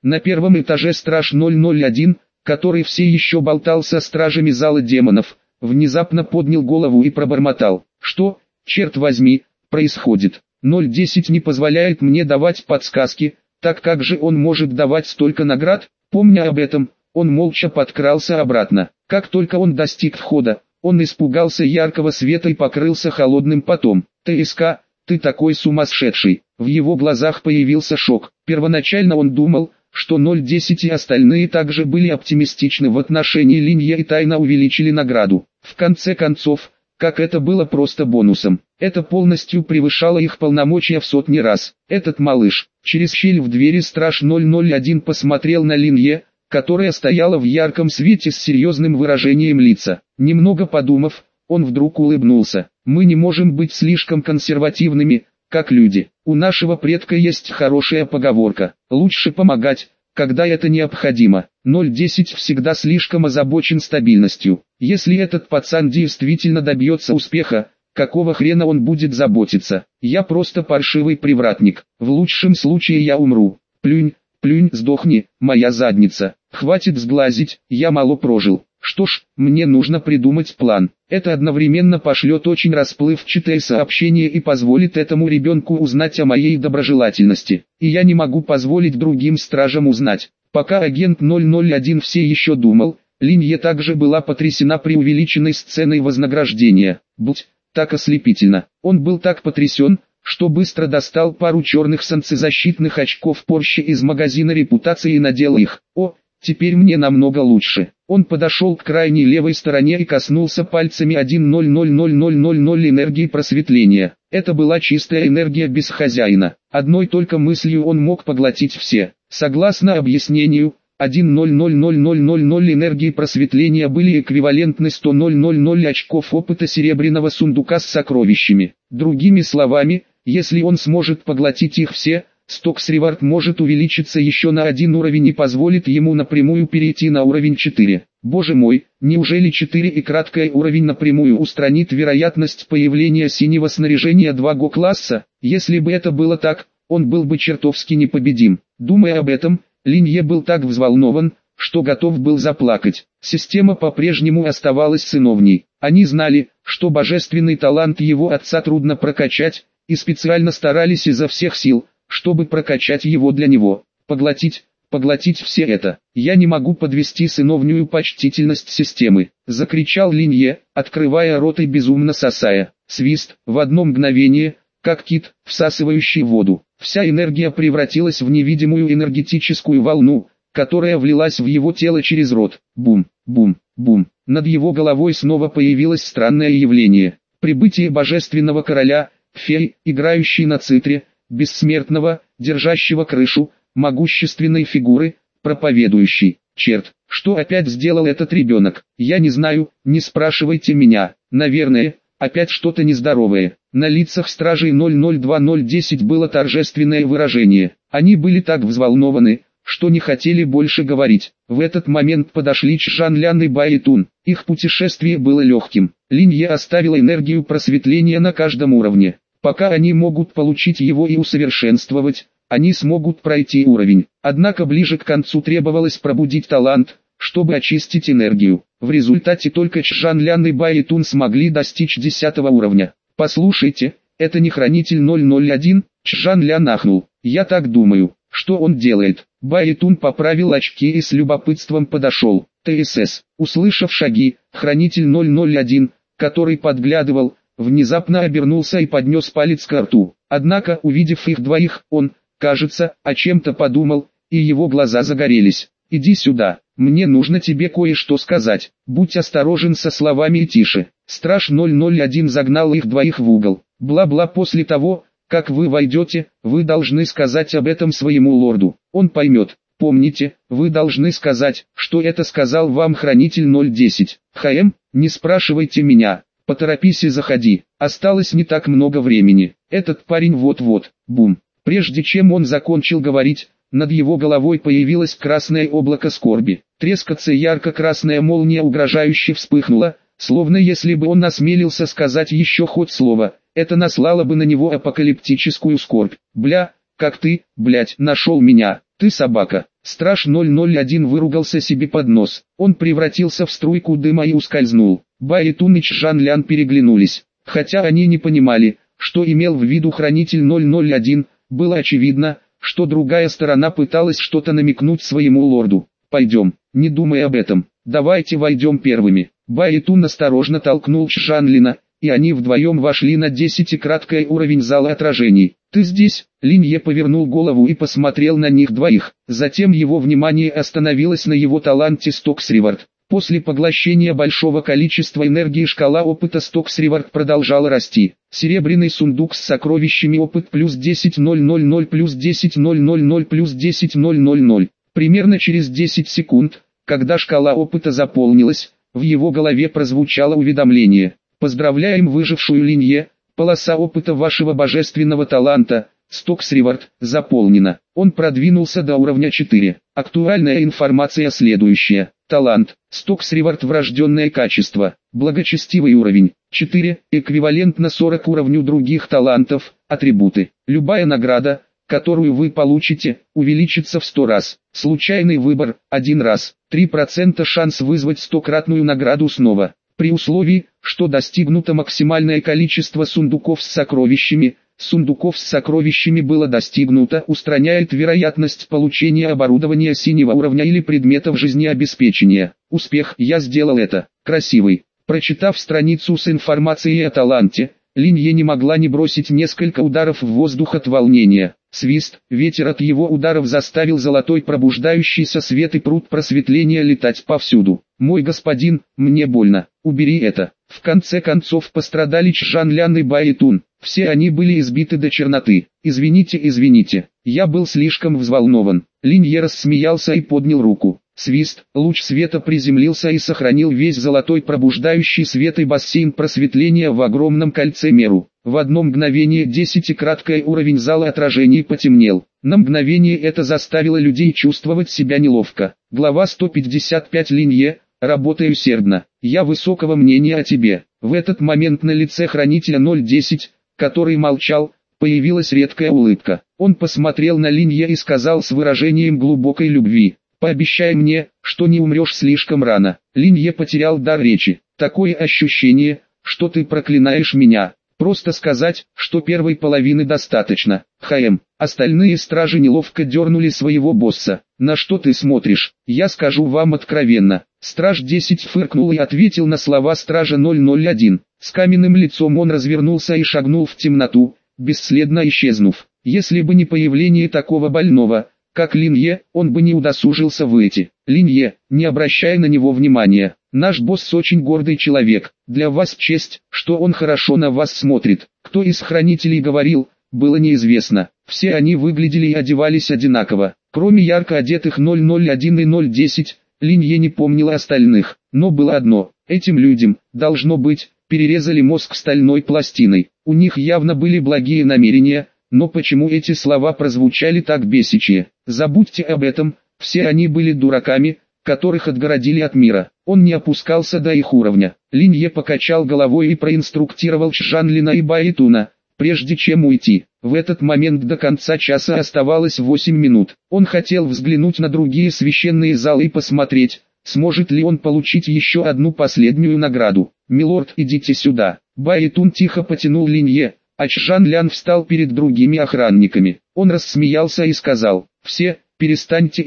На первом этаже страж 001, который все еще болтал со стражами зала демонов, внезапно поднял голову и пробормотал: «Что, черт возьми, происходит? 010 не позволяет мне давать подсказки, так как же он может давать столько наград?» Помня об этом, он молча подкрался обратно. Как только он достиг входа, он испугался яркого света и покрылся холодным потом. «ТСК, ты такой сумасшедший!» В его глазах появился шок. Первоначально он думал, что 010 и остальные также были оптимистичны в отношении Линья и тайно увеличили награду. В конце концов, как это было просто бонусом, это полностью превышало их полномочия в сотни раз. Этот малыш, через щель в двери страж 001 посмотрел на Линье, которая стояла в ярком свете с серьезным выражением лица. Немного подумав, он вдруг улыбнулся. «Мы не можем быть слишком консервативными, как люди. У нашего предка есть хорошая поговорка: лучше помогать, когда это необходимо. 010 всегда слишком озабочен стабильностью. Если этот пацан действительно добьется успеха, какого хрена он будет заботиться? Я просто паршивый привратник. В лучшем случае я умру. Плюнь, плюнь, сдохни, моя задница. Хватит сглазить, я мало прожил. Что ж, мне нужно придумать план. Это одновременно пошлет очень расплывчатое сообщение и позволит этому ребенку узнать о моей доброжелательности. И я не могу позволить другим стражам узнать». Пока агент 001 все еще думал, Линье также была потрясена преувеличенной сценой вознаграждения. Будь так ослепительно. Он был так потрясен, что быстро достал пару черных солнцезащитных очков Porsche из магазина репутации и надел их. «О, теперь мне намного лучше». Он подошел к крайней левой стороне и коснулся пальцами 100000 энергии просветления. Это была чистая энергия без хозяина. Одной только мыслью он мог поглотить все. Согласно объяснению, 100000 энергии просветления были эквивалентны 100 очков опыта серебряного сундука с сокровищами. Другими словами, если он сможет поглотить их все, Стокс Ревард может увеличиться еще на один уровень и позволит ему напрямую перейти на уровень 4. Боже мой, неужели 4 и краткий уровень напрямую устранит вероятность появления синего снаряжения 2Го класса? Если бы это было так, он был бы чертовски непобедим. Думая об этом, Линье был так взволнован, что готов был заплакать. Система по-прежнему оставалась сыновней. Они знали, что божественный талант его отца трудно прокачать, и специально старались изо всех сил, чтобы прокачать его для него. Поглотить все это. «Я не могу подвести сыновнюю почтительность системы», — закричал Линье, открывая рот и безумно сосая. Свист, в одно мгновение, как кит, всасывающий воду. Вся энергия превратилась в невидимую энергетическую волну, которая влилась в его тело через рот. Бум, бум, бум. Над его головой снова появилось странное явление. Прибытие божественного короля, феи, играющей на цитре, бессмертного, держащего крышу, могущественной фигуры, проповедующей. Черт, что опять сделал этот ребенок? Я не знаю, не спрашивайте меня. Наверное, опять что-то нездоровое. На лицах стражей 002-010 было торжественное выражение. Они были так взволнованы, что не хотели больше говорить. В этот момент подошли Чжан Лян и Баитун. Их путешествие было легким. Линье оставила энергию просветления на каждом уровне. Пока они могут получить его и усовершенствовать, они смогут пройти уровень. Однако ближе к концу требовалось пробудить талант, чтобы очистить энергию. В результате только Чжан Лян и Баитун смогли достичь 10 уровня. «Послушайте, это не хранитель 001, Чжан Лян ахнул. «Я так думаю, что он делает». Баитун поправил очки и с любопытством подошел. ТСС, услышав шаги, хранитель 001, который подглядывал, внезапно обернулся и поднес палец к рту. Однако, увидев их двоих, он, кажется, о чем-то подумал, и его глаза загорелись. «Иди сюда, мне нужно тебе кое-что сказать. Будь осторожен со словами и тише». Страж 001 загнал их двоих в угол. «Бла-бла, после того, как вы войдете, вы должны сказать об этом своему лорду. Он поймет. Помните, вы должны сказать, что это сказал вам хранитель 010. Не спрашивайте меня. Поторопись и заходи. Осталось не так много времени. Этот парень вот-вот». Бум. Прежде чем он закончил говорить, над его головой появилось красное облако скорби. Трескаться ярко-красная молния угрожающе вспыхнула, словно если бы он осмелился сказать еще хоть слово, это наслало бы на него апокалиптическую скорбь. «Бля, как ты, блядь, нашел меня, ты собака». Страж 001 выругался себе под нос. Он превратился в струйку дыма и ускользнул. Баэтун и Чжан Лян переглянулись. Хотя они не понимали, что имел в виду хранитель 001, было очевидно, что другая сторона пыталась что-то намекнуть своему лорду. «Пойдем, не думай об этом, давайте войдем первыми». Баэтун осторожно толкнул Чжанлина, и они вдвоем вошли на 10-краткий уровень зала отражений. «Ты здесь?» Линье повернул голову и посмотрел на них двоих. Затем его внимание остановилось на его таланте Стокс-Ривард. После поглощения большого количества энергии шкала опыта Стокс-Ривард продолжала расти. Серебряный сундук с сокровищами опыт плюс 10.000 плюс 10.000 плюс 10.000. Примерно через 10 секунд, когда шкала опыта заполнилась, в его голове прозвучало уведомление. «Поздравляем выжившую Линье, полоса опыта вашего божественного таланта, Стокс-Ривард, заполнена». Он продвинулся до уровня 4. Актуальная информация следующая. Талант, Стокс-Ривард врожденное качество, благочестивый уровень, 4, эквивалентно 40 уровню других талантов, атрибуты. Любая награда, которую вы получите, увеличится в 100 раз. Случайный выбор, 1 раз, 3% шанс вызвать 100-кратную награду снова. При условии, что достигнуто максимальное количество сундуков с сокровищами, было достигнуто, устраняет вероятность получения оборудования синего уровня или предметов жизнеобеспечения. Успех, я сделал это. Красивый. Прочитав страницу с информацией о таланте, Линье не могла не бросить несколько ударов в воздух от волнения. Свист, ветер от его ударов заставил золотой пробуждающийся свет и пруд просветления летать повсюду. «Мой господин, мне больно, убери это». В конце концов пострадали Чжан Лян и Баэтун. Все они были избиты до черноты. «Извините, я был слишком взволнован». Линье рассмеялся и поднял руку. Свист, луч света приземлился и сохранил весь золотой пробуждающий свет и бассейн просветления в огромном кольце меру. В одно мгновение 10-краткий уровень зала отражений потемнел. На мгновение это заставило людей чувствовать себя неловко. Глава 155 Линье, работай усердно. Я высокого мнения о тебе. В этот момент на лице хранителя 010, который молчал, появилась редкая улыбка. Он посмотрел на Линье и сказал с выражением глубокой любви: «Пообещай мне, что не умрешь слишком рано». Линье потерял дар речи. «Такое ощущение, что ты проклинаешь меня. Просто сказать, что первой половины достаточно». Остальные стражи неловко дернули своего босса. «На что ты смотришь? Я скажу вам откровенно». Страж 10 фыркнул и ответил на слова стража 001. С каменным лицом он развернулся и шагнул в темноту, бесследно исчезнув. Если бы не появление такого больного, как Линье, он бы не удосужился выйти. «Линье, не обращай на него внимания. Наш босс очень гордый человек. Для вас честь, что он хорошо на вас смотрит». Кто из хранителей говорил, было неизвестно. Все они выглядели и одевались одинаково. Кроме ярко одетых 001 и 010, Линье не помнила остальных. Но было одно: этим людям, должно быть, перерезали мозг стальной пластиной. У них явно были благие намерения. Но почему эти слова прозвучали так бесяче? Забудьте об этом, все они были дураками, которых отгородили от мира. Он не опускался до их уровня. Линье покачал головой и проинструктировал Чжанлина и Баэтуна, прежде чем уйти. В этот момент до конца часа оставалось 8 минут. Он хотел взглянуть на другие священные залы и посмотреть, сможет ли он получить еще одну последнюю награду. «Милорд, идите сюда». Баэтун тихо потянул Линье, а Чжан Лян встал перед другими охранниками. Он рассмеялся и сказал: «Все, перестаньте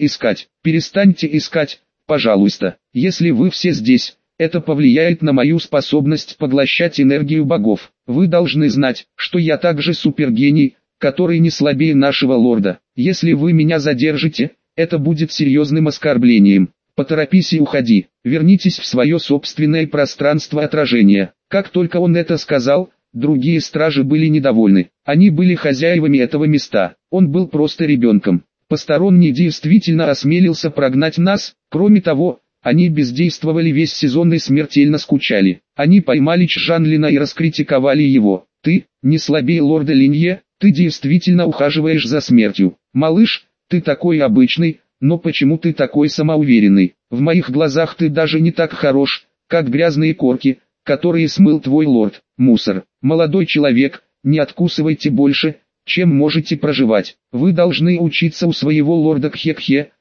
искать, пожалуйста. Если вы все здесь, это повлияет на мою способность поглощать энергию богов. Вы должны знать, что я также супергений, который не слабее нашего лорда. Если вы меня задержите, это будет серьезным оскорблением. Поторопись и уходи, вернитесь в свое собственное пространство отражения». Как только он это сказал, другие стражи были недовольны. Они были хозяевами этого места. Он был просто ребенком. Посторонний действительно осмелился прогнать нас. Кроме того, они бездействовали весь сезон и смертельно скучали. Они поймали Чжанлина и раскритиковали его. «Ты, не слабее лорда Линье, ты действительно ухаживаешь за смертью. Малыш, ты такой обычный, но почему ты такой самоуверенный? В моих глазах ты даже не так хорош, как грязные корки, которые смыл твой лорд. Мусор. Молодой человек, не откусывайте больше, чем можете проживать. Вы должны учиться у своего лорда Кхе-Кхе,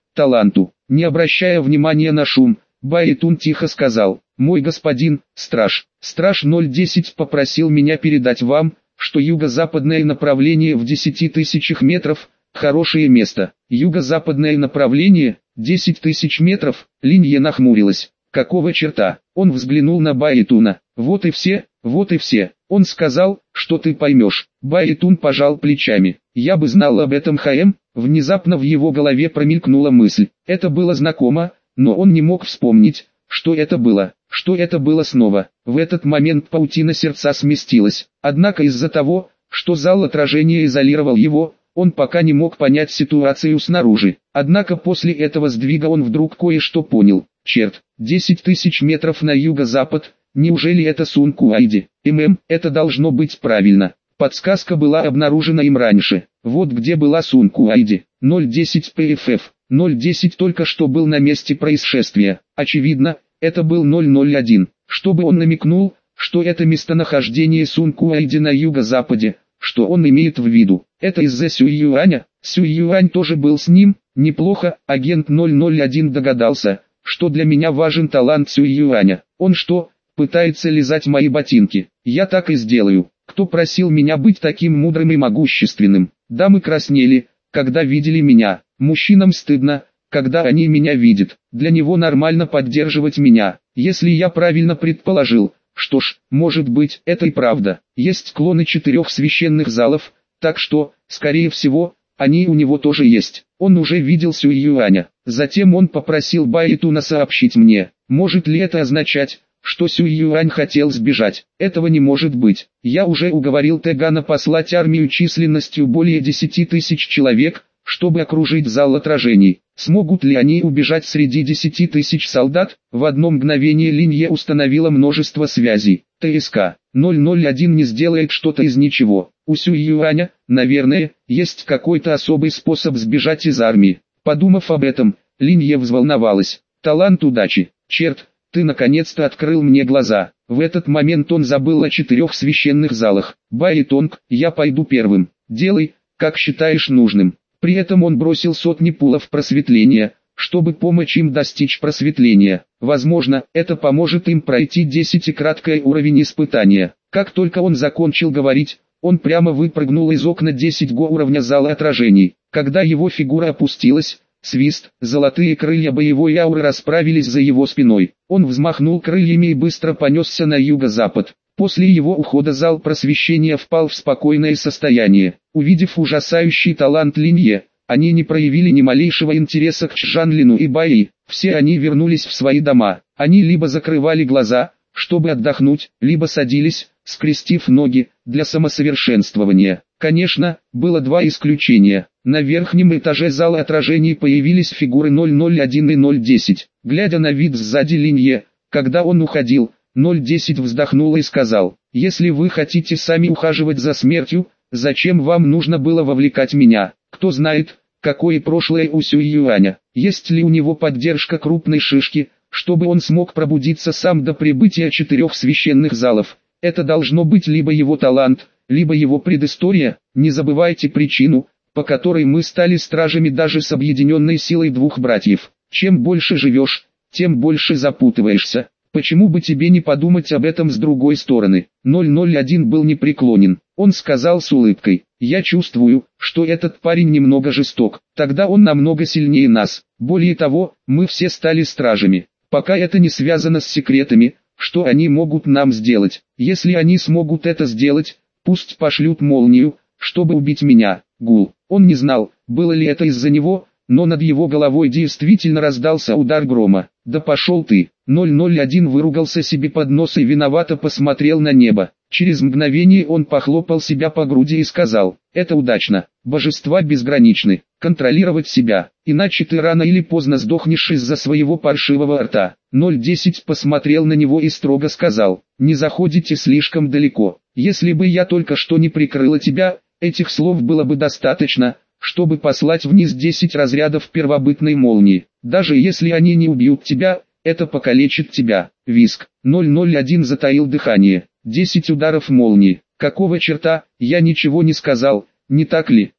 таланту. Не обращая внимания на шум, Баитун тихо сказал: «Мой господин, страж, страж 010 попросил меня передать вам, что юго-западное направление в 10 тысячах метров – хорошее место». Юго-западное направление, 10 тысяч метров, Линье нахмурилась. Какого черта? Он взглянул на Баитуна. Вот и все, вот и все. Он сказал, что ты поймешь. Баитун пожал плечами. Я бы знал об этом, ХМ. Внезапно в его голове промелькнула мысль. Это было знакомо, но он не мог вспомнить, что это было. Что это было снова. В этот момент паутина сердца сместилась. Однако из-за того, что зал отражения изолировал его, он пока не мог понять ситуацию снаружи. Однако после этого сдвига он вдруг кое-что понял. Черт, 10 тысяч метров на юго-запад, неужели это Сун Куайди? Это должно быть правильно. Подсказка была обнаружена им раньше. Вот где была Сун Куайди. 010 ПФФ. 010 только что был на месте происшествия. Очевидно, это был 001. Чтобы он намекнул, что это местонахождение Сун Куайди на юго-западе, что он имеет в виду. Это из-за Сюй Юаня. Сюй Юань тоже был с ним. Неплохо, агент 001 догадался, что для меня важен талант Сюй Юаня. Он что, пытается лизать мои ботинки? Я так и сделаю. Кто просил меня быть таким мудрым и могущественным? Дамы краснели, когда видели меня. Мужчинам стыдно, когда они меня видят. Для него нормально поддерживать меня. Если я правильно предположил, что ж, может быть, это и правда. Есть клоны 4 священных залов, так что, скорее всего, они у него тоже есть. Он уже видел Сюй Юаня. Затем он попросил Баитуна сообщить мне. Может ли это означать, что Сюй Юань хотел сбежать? Этого не может быть. Я уже уговорил Тегана послать армию численностью более 10 тысяч человек, чтобы окружить зал отражений. Смогут ли они убежать среди 10 тысяч солдат? В одно мгновение Линье установила множество связей. ТСК 001 не сделает что-то из ничего. У Сюй Юаня, наверное, есть какой-то особый способ сбежать из армии. Подумав об этом, Линье взволновалась. Талант удачи. Черт, ты наконец-то открыл мне глаза. В этот момент он забыл о 4 священных залах. Баитонг, я пойду первым. Делай, как считаешь нужным. При этом он бросил сотни пулов просветления, чтобы помочь им достичь просветления. Возможно, это поможет им пройти 10-краткий уровень испытания. Как только он закончил говорить, он прямо выпрыгнул из окна 10-го уровня зала отражений. Когда его фигура опустилась, свист, золотые крылья боевой ауры расправились за его спиной. Он взмахнул крыльями и быстро понесся на юго-запад. После его ухода зал просвещения впал в спокойное состояние. Увидев ужасающий талант Линье, они не проявили ни малейшего интереса к Чжанлину и Баи. Все они вернулись в свои дома. Они либо закрывали глаза, чтобы отдохнуть, либо садились, скрестив ноги, для самосовершенствования. Конечно, было 2 исключения. На верхнем этаже зала отражений появились фигуры 001 и 010. Глядя на вид сзади Линье, когда он уходил, 010 вздохнул и сказал: «Если вы хотите сами ухаживать за смертью, зачем вам нужно было вовлекать меня? Кто знает, какое прошлое у Сюй Юаня? Есть ли у него поддержка крупной шишки, чтобы он смог пробудиться сам до прибытия 4 священных залов? Это должно быть либо его талант, либо его предыстория. Не забывайте причину, по которой мы стали стражами даже с объединенной силой 2 братьев. Чем больше живешь, тем больше запутываешься. Почему бы тебе не подумать об этом с другой стороны?» 001 был непреклонен. Он сказал с улыбкой: «Я чувствую, что этот парень немного жесток. Тогда он намного сильнее нас. Более того, мы все стали стражами. Пока это не связано с секретами, что они могут нам сделать. Если они смогут это сделать, пусть пошлют молнию, чтобы убить меня». Гул. Он не знал, было ли это из-за него, но над его головой действительно раздался удар грома. «Да пошел ты!» 001 выругался себе под нос и виновато посмотрел на небо. Через мгновение он похлопал себя по груди и сказал: «Это удачно. Божества безграничны. Контролировать себя, иначе ты рано или поздно сдохнешь из-за своего паршивого рта». 010 посмотрел на него и строго сказал: «Не заходите слишком далеко. Если бы я только что не прикрыла тебя, этих слов было бы достаточно, чтобы послать вниз 10 разрядов первобытной молнии. Даже если они не убьют тебя, это покалечит тебя». Виск. 001 затаил дыхание. 10 ударов молнии. Какого черта, я ничего не сказал, не так ли?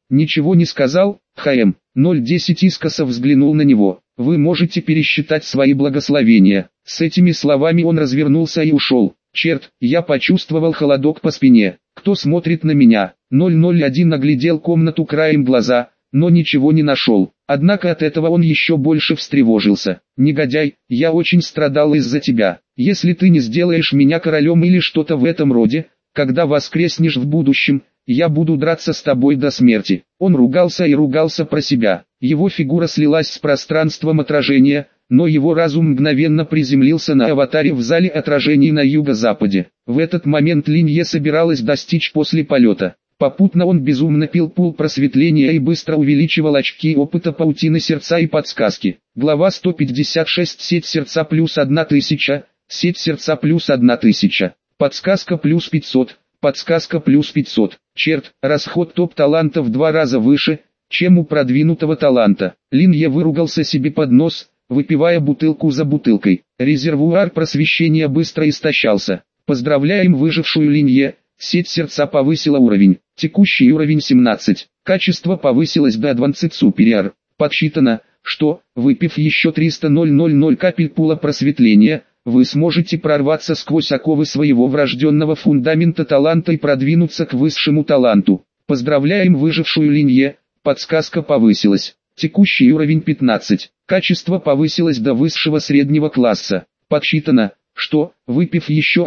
Ничего не сказал, ХМ. 010 искоса взглянул на него. Вы можете пересчитать свои благословения. С этими словами он развернулся и ушел. Черт, я почувствовал холодок по спине. Кто смотрит на меня? 001 оглядел комнату краем глаза, но ничего не нашел. Однако от этого он еще больше встревожился. «Негодяй, я очень страдал из-за тебя. Если ты не сделаешь меня королем или что-то в этом роде, когда воскреснешь в будущем, я буду драться с тобой до смерти». Он ругался и ругался про себя. Его фигура слилась с пространством отражения, но его разум мгновенно приземлился на аватаре в зале отражений на юго-западе. В этот момент Линье собиралась достичь после полета. Попутно он безумно пил пул просветления и быстро увеличивал очки опыта паутины сердца и подсказки. Глава 156. Сеть сердца плюс 1000, сеть сердца плюс 1000, подсказка плюс 500, подсказка плюс 500. Черт, расход топ-таланта в 2 раза выше, чем у продвинутого таланта. Линье выругался себе под нос, выпивая бутылку за бутылкой. Резервуар просвещения быстро истощался. Поздравляем выжившую Линье, сеть сердца повысила уровень. Текущий уровень 17. Качество повысилось до Advanced Superior. Подсчитано, что, выпив еще 300 капель пула просветления, вы сможете прорваться сквозь оковы своего врожденного фундамента таланта и продвинуться к высшему таланту. Поздравляем выжившую Линье, подсказка повысилась. Текущий уровень 15. Качество повысилось до высшего среднего класса. Подсчитано, что, выпив еще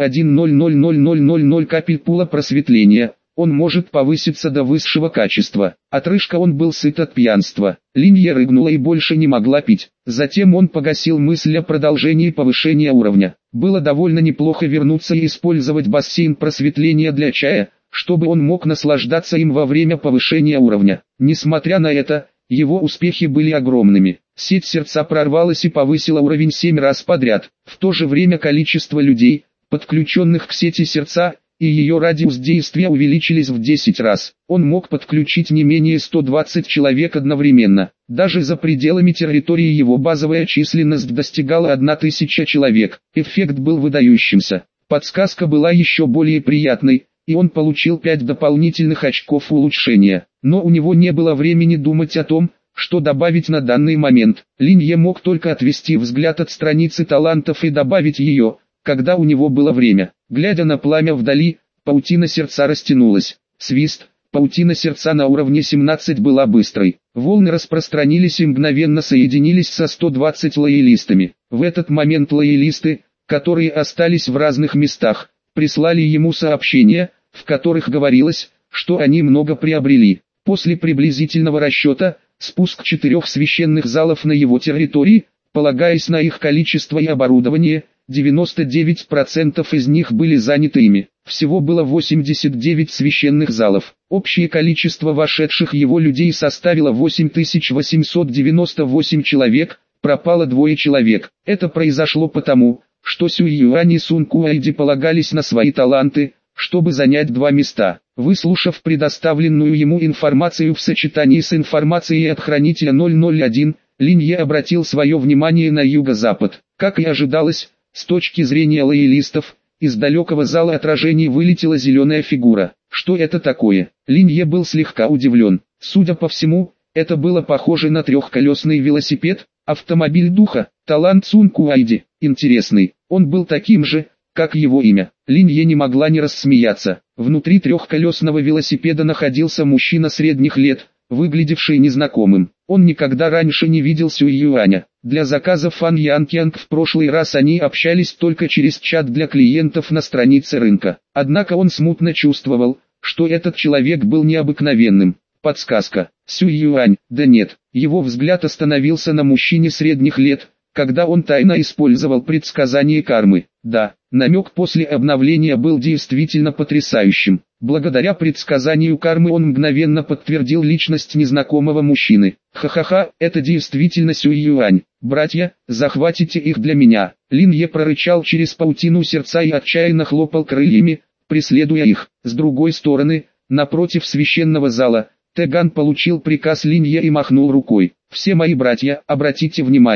1 капель пула просветления, он может повыситься до высшего качества. Отрыжка он был сыт от пьянства. Линье рыгнула и больше не могла пить. Затем он погасил мысль о продолжении повышения уровня. Было довольно неплохо вернуться и использовать бассейн просветления для чая, чтобы он мог наслаждаться им во время повышения уровня. Несмотря на это, его успехи были огромными. Сеть сердца прорвалась и повысила уровень 7 раз подряд. В то же время количество людей, подключенных к сети сердца, и ее радиус действия увеличились в 10 раз. Он мог подключить не менее 120 человек одновременно. Даже за пределами территории его базовая численность достигала 1000 человек. Эффект был выдающимся. Подсказка была еще более приятной, и он получил 5 дополнительных очков улучшения. Но у него не было времени думать о том, что добавить на данный момент. Линье мог только отвести взгляд от страницы талантов и добавить ее, когда у него было время. Глядя на пламя вдали, паутина сердца растянулась. Свист, паутина сердца на уровне 17 была быстрой. Волны распространились и мгновенно соединились со 120 лоялистами. В этот момент лоялисты, которые остались в разных местах, прислали ему сообщения, в которых говорилось, что они много приобрели. После приблизительного расчета, спуск 4 священных залов на его территории, полагаясь на их количество и оборудование, 99% из них были заняты ими. Всего было 89 священных залов. Общее количество вошедших его людей составило 8898 человек, пропало 2 человек. Это произошло потому, что Сюй Юань и Сун Куайди полагались на свои таланты, чтобы занять 2 места. Выслушав предоставленную ему информацию в сочетании с информацией от хранителя 001, Линье обратил свое внимание на юго-запад. Как и ожидалось, с точки зрения лоялистов, из далекого зала отражений вылетела зеленая фигура. Что это такое? Линье был слегка удивлен. Судя по всему, это было похоже на трехколесный велосипед, автомобиль духа, талант Сун Куайди. Интересный, он был таким же, как его имя. Линье не могла не рассмеяться. Внутри трехколесного велосипеда находился мужчина средних лет, выглядевший незнакомым. Он никогда раньше не видел Сюй Юаня. Для заказа Фан Янкянг в прошлый раз они общались только через чат для клиентов на странице рынка. Однако он смутно чувствовал, что этот человек был необыкновенным. Подсказка. Сюй Юань, да нет. Его взгляд остановился на мужчине средних лет, когда он тайно использовал предсказание кармы. Да, намек после обновления был действительно потрясающим. Благодаря предсказанию кармы он мгновенно подтвердил личность незнакомого мужчины. Ха-ха-ха, это действительно Сюй Юань. Братья, захватите их для меня. Линье прорычал через паутину сердца и отчаянно хлопал крыльями, преследуя их. С другой стороны, напротив священного зала, Теган получил приказ Линье и махнул рукой. Все мои братья, обратите внимание.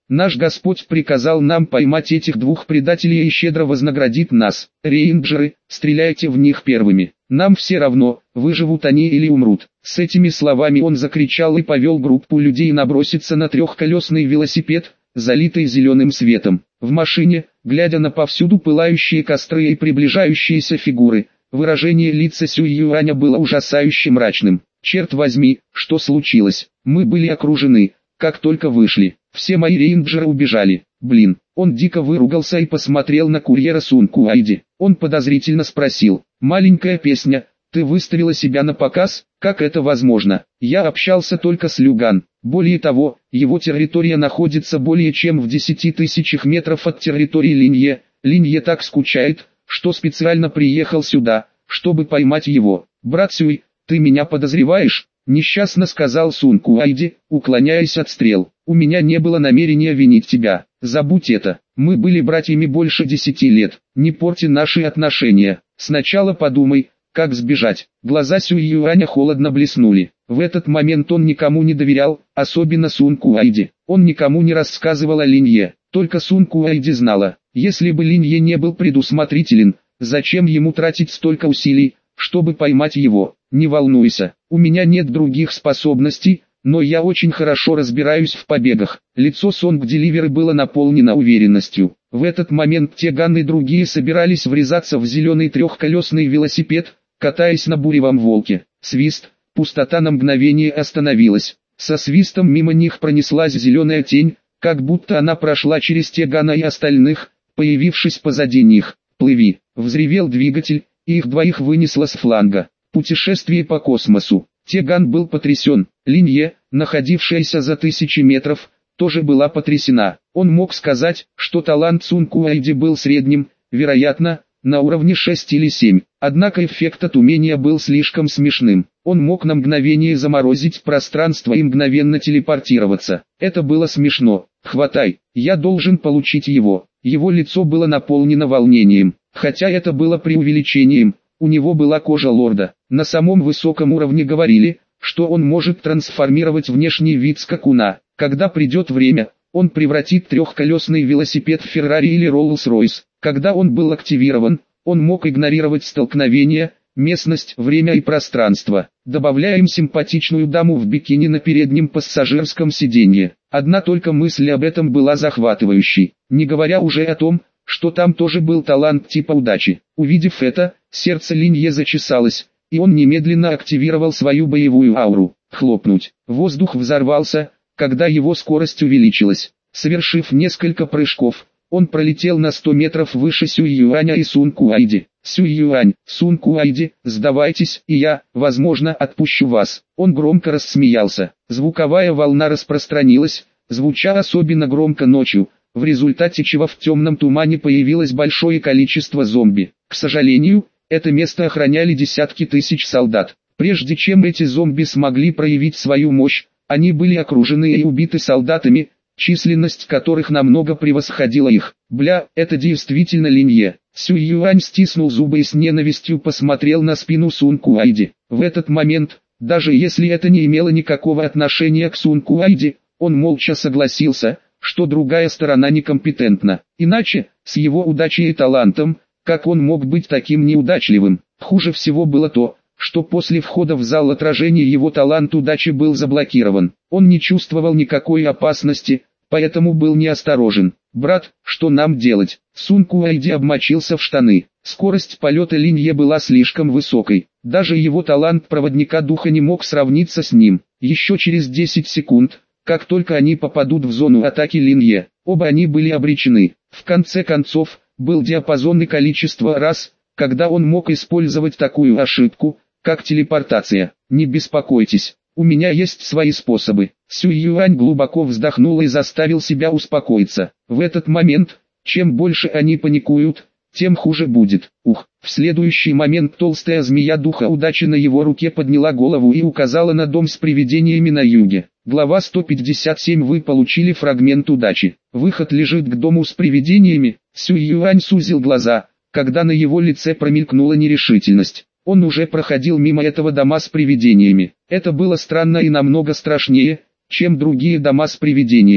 Наш Господь приказал нам поймать этих двух предателей и щедро вознаградит нас. Рейнджеры, стреляйте в них первыми. Нам все равно, выживут они или умрут. С этими словами он закричал и повел группу людей наброситься на трехколесный велосипед, залитый зеленым светом. В машине, глядя на повсюду пылающие костры и приближающиеся фигуры, выражение лица Сюй Юаня было ужасающе мрачным. «Черт возьми, что случилось? Мы были окружены, как только вышли. Все мои рейнджеры убежали. Блин». Он дико выругался и посмотрел на курьера Сун Куайди. Он подозрительно спросил: «Маленькая песня, ты выставила себя на показ? Как это возможно? Я общался только с Люган. Более того, его территория находится более чем в 10 тысячах метров от территории Линье. Линье так скучает, что специально приехал сюда, чтобы поймать его. Брат Сюй, ты меня подозреваешь?» Несчастно сказал Сун Куайди, уклоняясь от стрел. «У меня не было намерения винить тебя. Забудь это. Мы были братьями больше 10 лет. Не порти наши отношения. Сначала подумай, как сбежать». Глаза Сюй Юаня холодно блеснули. В этот момент он никому не доверял, особенно Сун Куайди. Он никому не рассказывал о Линье. Только Сун Куайди знала, если бы Линье не был предусмотрителен, зачем ему тратить столько усилий, чтобы поймать его. «Не волнуйся, у меня нет других способностей, но я очень хорошо разбираюсь в побегах». Лицо Сонг Деливера было наполнено уверенностью. В этот момент Теган и другие собирались врезаться в зеленый трехколесный велосипед, катаясь на буревом волке. Свист, пустота на мгновение остановилась. Со свистом мимо них пронеслась зеленая тень, как будто она прошла через Тегана и остальных, появившись позади них. «Плыви!» — взревел двигатель, и их двоих вынесло с фланга. Путешествие по космосу. Теган был потрясен. Линье, находившаяся за 1000 метров, тоже была потрясена. Он мог сказать, что талант Сун Куайди был средним, вероятно, на уровне 6 или 7. Однако эффект от умения был слишком смешным. Он мог на мгновение заморозить пространство и мгновенно телепортироваться. Это было смешно. «Хватай, я должен получить его». Его лицо было наполнено волнением. Хотя это было преувеличением, у него была кожа лорда. На самом высоком уровне говорили, что он может трансформировать внешний вид скакуна. Когда придет время, он превратит трехколесный велосипед в Феррари или Роллс-Ройс. Когда он был активирован, он мог игнорировать столкновения, местность, время и пространство. Добавляем симпатичную даму в бикини на переднем пассажирском сиденье. Одна только мысль об этом была захватывающей, не говоря уже о том, что там тоже был талант типа удачи. Увидев это, сердце Линье зачесалось, и он немедленно активировал свою боевую ауру. Хлопнуть. Воздух взорвался, когда его скорость увеличилась. Совершив несколько прыжков, он пролетел на 100 метров выше Сюй Юаня и Сун Куайди. «Сюй Юань, Сун Куайди, сдавайтесь, и я, возможно, отпущу вас». Он громко рассмеялся. Звуковая волна распространилась, звуча особенно громко ночью, в результате чего в темном тумане появилось большое количество зомби. К сожалению, это место охраняли десятки тысяч солдат. Прежде чем эти зомби смогли проявить свою мощь, они были окружены и убиты солдатами, численность которых намного превосходила их. «Бля, это действительно Линье». Сюй Юань стиснул зубы и с ненавистью посмотрел на спину Сун Куайди. В этот момент, даже если это не имело никакого отношения к Сун Куайди, он молча согласился, что другая сторона некомпетентна. Иначе, с его удачей и талантом, как он мог быть таким неудачливым? Хуже всего было то, что после входа в зал отражения его талант удачи был заблокирован. Он не чувствовал никакой опасности, поэтому был неосторожен. «Брат, что нам делать?» Сун Куайди обмочился в штаны. Скорость полета Линье была слишком высокой. Даже его талант проводника духа не мог сравниться с ним. Еще через 10 секунд, как только они попадут в зону атаки Линье, оба они были обречены. В конце концов, был диапазон и количество раз, когда он мог использовать такую ошибку, как телепортация. «Не беспокойтесь, у меня есть свои способы». Сюй Юань глубоко вздохнул и заставил себя успокоиться. В этот момент, чем больше они паникуют, тем хуже будет. В следующий момент толстая змея духа удачи на его руке подняла голову и указала на дом с привидениями на юге. Глава 157. Вы получили фрагмент удачи. Выход лежит к дому с привидениями. Сюй Юань сузил глаза, когда на его лице промелькнула нерешительность. Он уже проходил мимо этого дома с привидениями. Это было странно и намного страшнее, чем другие дома с привидениями.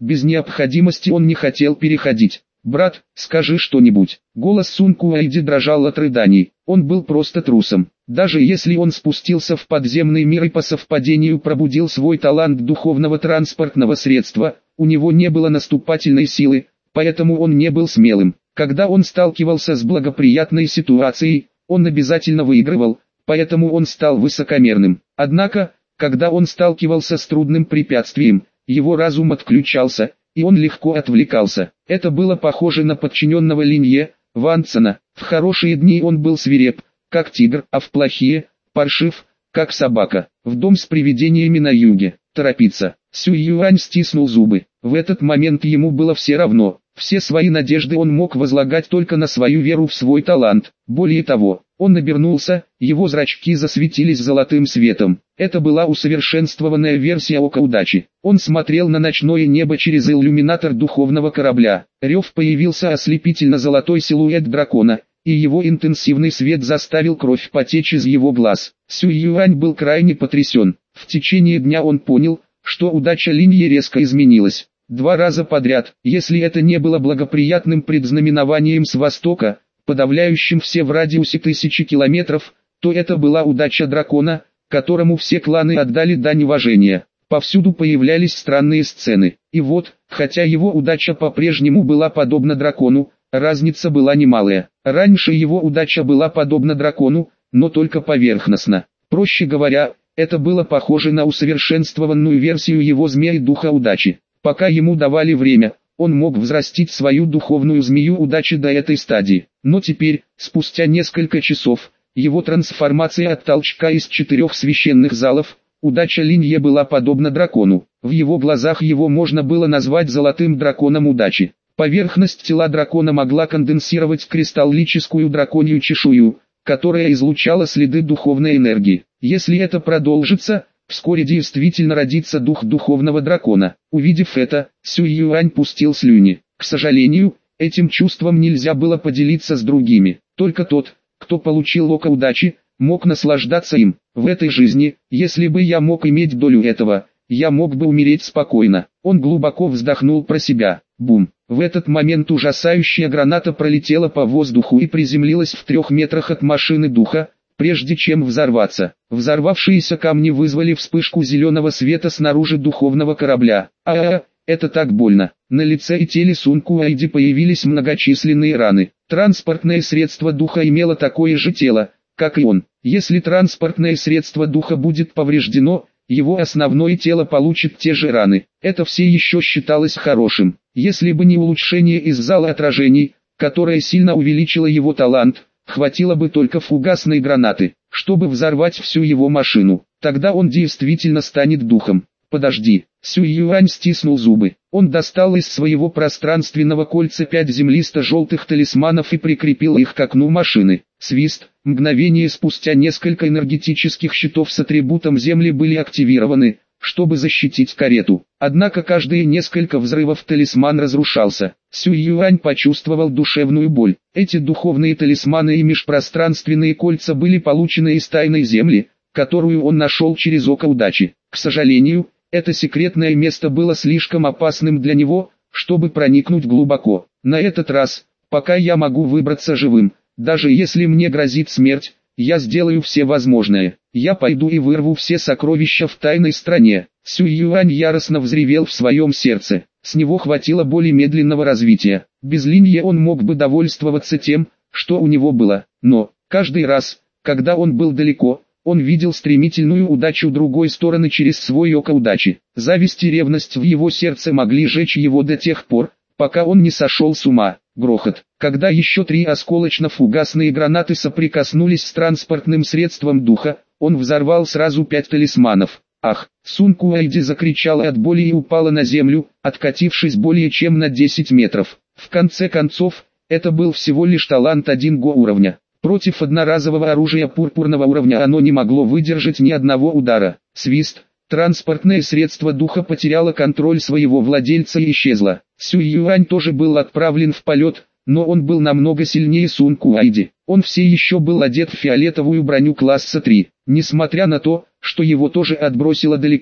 Без необходимости он не хотел переходить. «Брат, скажи что-нибудь». Голос Сун Куайди дрожал от рыданий. Он был просто трусом. Даже если он спустился в подземный мир и по совпадению пробудил свой талант духовного транспортного средства, у него не было наступательной силы, поэтому он не был смелым. Когда он сталкивался с благоприятной ситуацией, он обязательно выигрывал, поэтому он стал высокомерным. Однако, когда он сталкивался с трудным препятствием, его разум отключался, и он легко отвлекался. Это было похоже на подчиненного Линье, Ван Цена. В хорошие дни он был свиреп, как тигр, а в плохие – паршив, как собака. В дом с привидениями на юге. Торопиться. Сюй Юань стиснул зубы. В этот момент ему было все равно. Все свои надежды он мог возлагать только на свою веру в свой талант. Более того, он обернулся, его зрачки засветились золотым светом. Это была усовершенствованная версия Ока Удачи. Он смотрел на ночное небо через иллюминатор духовного корабля. Рев появился ослепительно-золотой силуэт дракона, и его интенсивный свет заставил кровь потечь из его глаз. Сюй Юань был крайне потрясен. В течение дня он понял, что удача Линьи резко изменилась. 2 раза подряд, если это не было благоприятным предзнаменованием с востока, подавляющим все в радиусе 1000 километров, то это была удача дракона, которому все кланы отдали дань уважения. Повсюду появлялись странные сцены. И вот, хотя его удача по-прежнему была подобна дракону, разница была немалая. Раньше его удача была подобна дракону, но только поверхностно. Проще говоря, это было похоже на усовершенствованную версию его змеи духа удачи. Пока ему давали время, он мог взрастить свою духовную змею удачи до этой стадии. Но теперь, спустя несколько часов, его трансформация от толчка из 4 священных залов, удача Линье была подобна дракону. В его глазах его можно было назвать золотым драконом удачи. Поверхность тела дракона могла конденсировать кристаллическую драконью чешую, которая излучала следы духовной энергии. Если это продолжится, вскоре действительно родится дух духовного дракона. Увидев это, Сюй Юань пустил слюни. К сожалению, этим чувством нельзя было поделиться с другими. Только тот, кто получил Око Удачи, мог наслаждаться им. В этой жизни, если бы я мог иметь долю этого, я мог бы умереть спокойно. Он глубоко вздохнул про себя. Бум! В этот момент ужасающая граната пролетела по воздуху и приземлилась в 3 метрах от машины духа, прежде чем взорваться. Взорвавшиеся камни вызвали вспышку зеленого света снаружи духовного корабля. Это так больно. На лице и теле Сун Куайди появились многочисленные раны. Транспортное средство духа имело такое же тело, как и он. Если транспортное средство духа будет повреждено, его основное тело получит те же раны. Это все еще считалось хорошим. Если бы не улучшение из зала отражений, которое сильно увеличило его талант, хватило бы только фугасной гранаты, чтобы взорвать всю его машину. Тогда он действительно станет духом. Подожди. Сюй Юань стиснул зубы. Он достал из своего пространственного кольца 5 землисто-желтых талисманов и прикрепил их к окну машины. Свист. Мгновение спустя несколько энергетических щитов с атрибутом земли были активированы, чтобы защитить карету. Однако каждые несколько взрывов талисман разрушался. Сюй Юань почувствовал душевную боль. Эти духовные талисманы и межпространственные кольца были получены из тайной земли, которую он нашел через Око Удачи. К сожалению, это секретное место было слишком опасным для него, чтобы проникнуть глубоко. На этот раз, пока я могу выбраться живым, даже если мне грозит смерть, я сделаю все возможное. Я пойду и вырву все сокровища в тайной стране. Сюй Юань яростно взревел в своем сердце. С него хватило более медленного развития. Без Линьи он мог бы довольствоваться тем, что у него было. Но, каждый раз, когда он был далеко, он видел стремительную удачу другой стороны через свой Око Удачи. Зависть и ревность в его сердце могли жечь его до тех пор, пока он не сошел с ума. Грохот. Когда еще 3 осколочно-фугасные гранаты соприкоснулись с транспортным средством духа, он взорвал сразу 5 талисманов. Ах! Сун Куайди закричала от боли и упала на землю, откатившись более чем на 10 метров. В конце концов, это был всего лишь талант 1 го уровня. Против одноразового оружия пурпурного уровня оно не могло выдержать ни одного удара. Свист. Транспортное средство духа потеряло контроль своего владельца и исчезло. Сюй Юань тоже был отправлен в полет, но он был намного сильнее Сун Куайди. Он все еще был одет в фиолетовую броню класса 3. Несмотря на то, что его тоже отбросило далеко,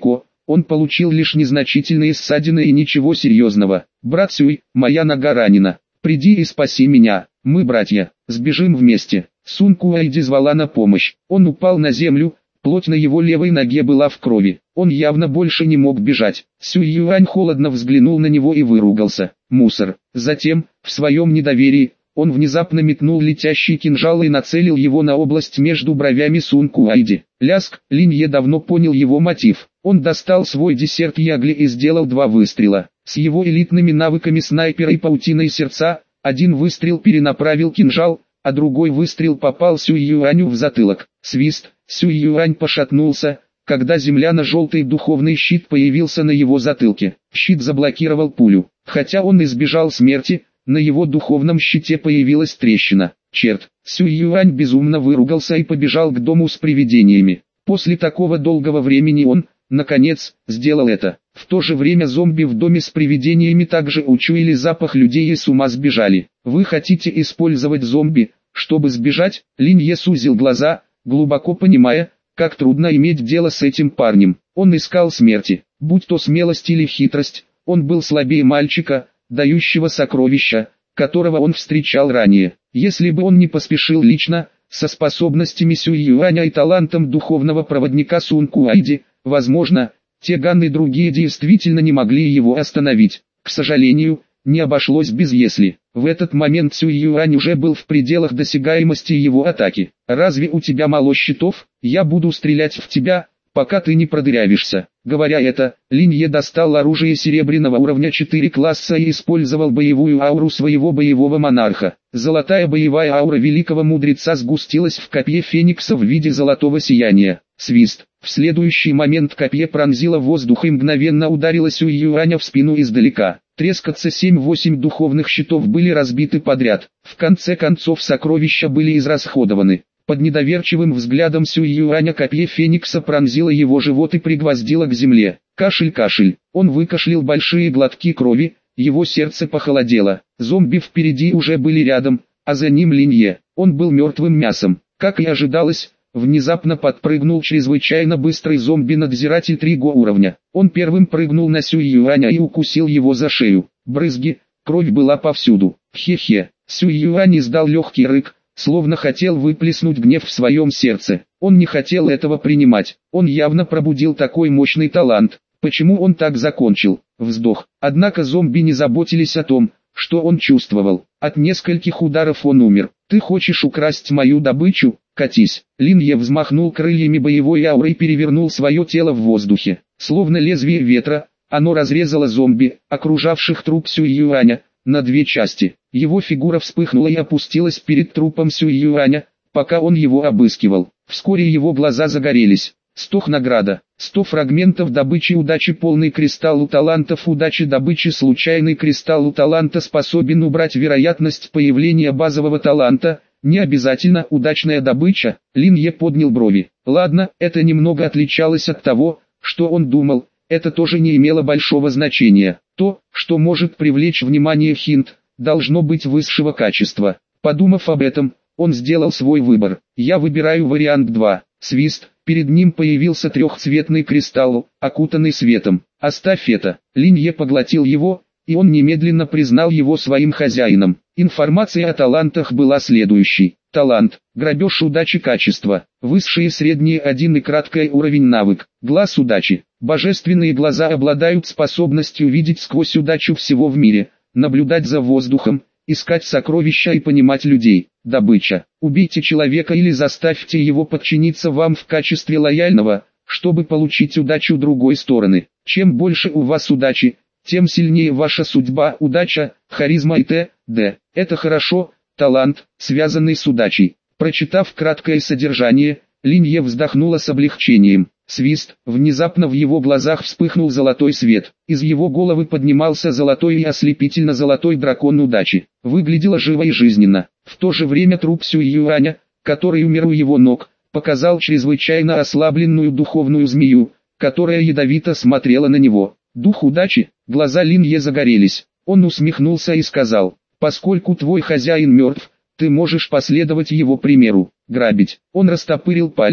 он получил лишь незначительные ссадины и ничего серьезного. «Брат Сюй, моя нога ранена. Приди и спаси меня, мы братья, сбежим вместе». Сун Куайди звала на помощь. Он упал на землю, плоть на его левой ноге была в крови. Он явно больше не мог бежать. Сюй Юань холодно взглянул на него и выругался. «Мусор». Затем, в своем недоверии, он внезапно метнул летящий кинжал и нацелил его на область между бровями Сун Куайди. Ляск, Линье давно понял его мотив. Он достал свой десерт ягли и сделал 2 выстрела. С его элитными навыками снайпера и паутиной сердца, один выстрел перенаправил кинжал, а другой выстрел попал Сюй Юаню в затылок. Свист, Сюй Юань пошатнулся, когда земляно-желтый духовный щит появился на его затылке. Щит заблокировал пулю. Хотя он избежал смерти, на его духовном щите появилась трещина. Черт, Сюй Юань безумно выругался и побежал к дому с привидениями. После такого долгого времени он, наконец, сделал это. В то же время зомби в доме с привидениями также учуяли запах людей и с ума сбежали. «Вы хотите использовать зомби, чтобы сбежать?» Линье сузил глаза, глубоко понимая, как трудно иметь дело с этим парнем. Он искал смерти, будь то смелость или хитрость, он был слабее мальчика, дающего сокровища, которого он встречал ранее. Если бы он не поспешил лично, со способностями Сюй Юаня и талантом духовного проводника Сун Куайди, возможно, Теган и другие действительно не могли его остановить. К сожалению, не обошлось без «если». В этот момент Сюй Юань уже был в пределах досягаемости его атаки. «Разве у тебя мало щитов? Я буду стрелять в тебя, пока ты не продырявишься». Говоря это, Линье достал оружие серебряного уровня 4 класса и использовал боевую ауру своего боевого монарха. Золотая боевая аура великого мудреца сгустилась в копье Феникса в виде золотого сияния. Свист. В следующий момент копье пронзило воздух и мгновенно ударило Сюй Юаня в спину издалека. Трескаться 7-8 духовных щитов были разбиты подряд. В конце концов сокровища были израсходованы. Под недоверчивым взглядом Сюй Юаня копье Феникса пронзило его живот и пригвоздило к земле. Кашель-кашель. Он выкашлял большие глотки крови, его сердце похолодело. Зомби впереди уже были рядом, а за ним Линье. Он был мертвым мясом. Как и ожидалось, внезапно подпрыгнул чрезвычайно быстрый зомби-надзиратель 3 уровня. Он первым прыгнул на Сюй Юаня и укусил его за шею. Брызги, кровь была повсюду. Хе-хе. Сюй Юань издал легкий рык, словно хотел выплеснуть гнев в своем сердце. Он не хотел этого принимать. Он явно пробудил такой мощный талант. Почему он так закончил? Вздох. Однако зомби не заботились о том, что он чувствовал. От нескольких ударов он умер. «Ты хочешь украсть мою добычу? Катись!» Линье взмахнул крыльями боевой ауры и перевернул свое тело в воздухе. Словно лезвие ветра, оно разрезало зомби, окружавших труп Сюй Юаня, на 2 части. Его фигура вспыхнула и опустилась перед трупом Сюй Юаня, пока он его обыскивал. Вскоре его глаза загорелись. 100 награда, 100 фрагментов добычи удачи, полный кристалл у талантов удачи добычи, случайный кристалл у таланта способен убрать вероятность появления базового таланта, не обязательно удачная добыча. Линье поднял брови. Ладно, это немного отличалось от того, что он думал, это тоже не имело большого значения. То, что может привлечь внимание Хинт, должно быть высшего качества. Подумав об этом, он сделал свой выбор. Я выбираю вариант 2. Свист. Перед ним появился трехцветный кристалл, окутанный светом. «Оставь это». Линье поглотил его, и он немедленно признал его своим хозяином. Информация о талантах была следующей. Талант. Грабеж удачи качества. Высшие средние 1 и краткий уровень навык. Глаз удачи. Божественные глаза обладают способностью видеть сквозь удачу всего в мире, наблюдать за воздухом, искать сокровища и понимать людей. Добыча. Убейте человека или заставьте его подчиниться вам в качестве лояльного, чтобы получить удачу другой стороны. Чем больше у вас удачи, тем сильнее ваша судьба. Удача, харизма и т.д. Это хорошо. Талант, связанный с удачей. Прочитав краткое содержание, Линье вздохнула с облегчением. Свист. Внезапно в его глазах вспыхнул золотой свет. Из его головы поднимался золотой и ослепительно-золотой дракон удачи. Выглядело живо и жизненно. В то же время труп Сюй Юаня, который умер у его ног, показал чрезвычайно ослабленную духовную змею, которая ядовито смотрела на него. Дух удачи. Глаза Линье загорелись. Он усмехнулся и сказал: «Поскольку твой хозяин мертв, ты можешь последовать его примеру. Грабить». Он растопырил пальцы,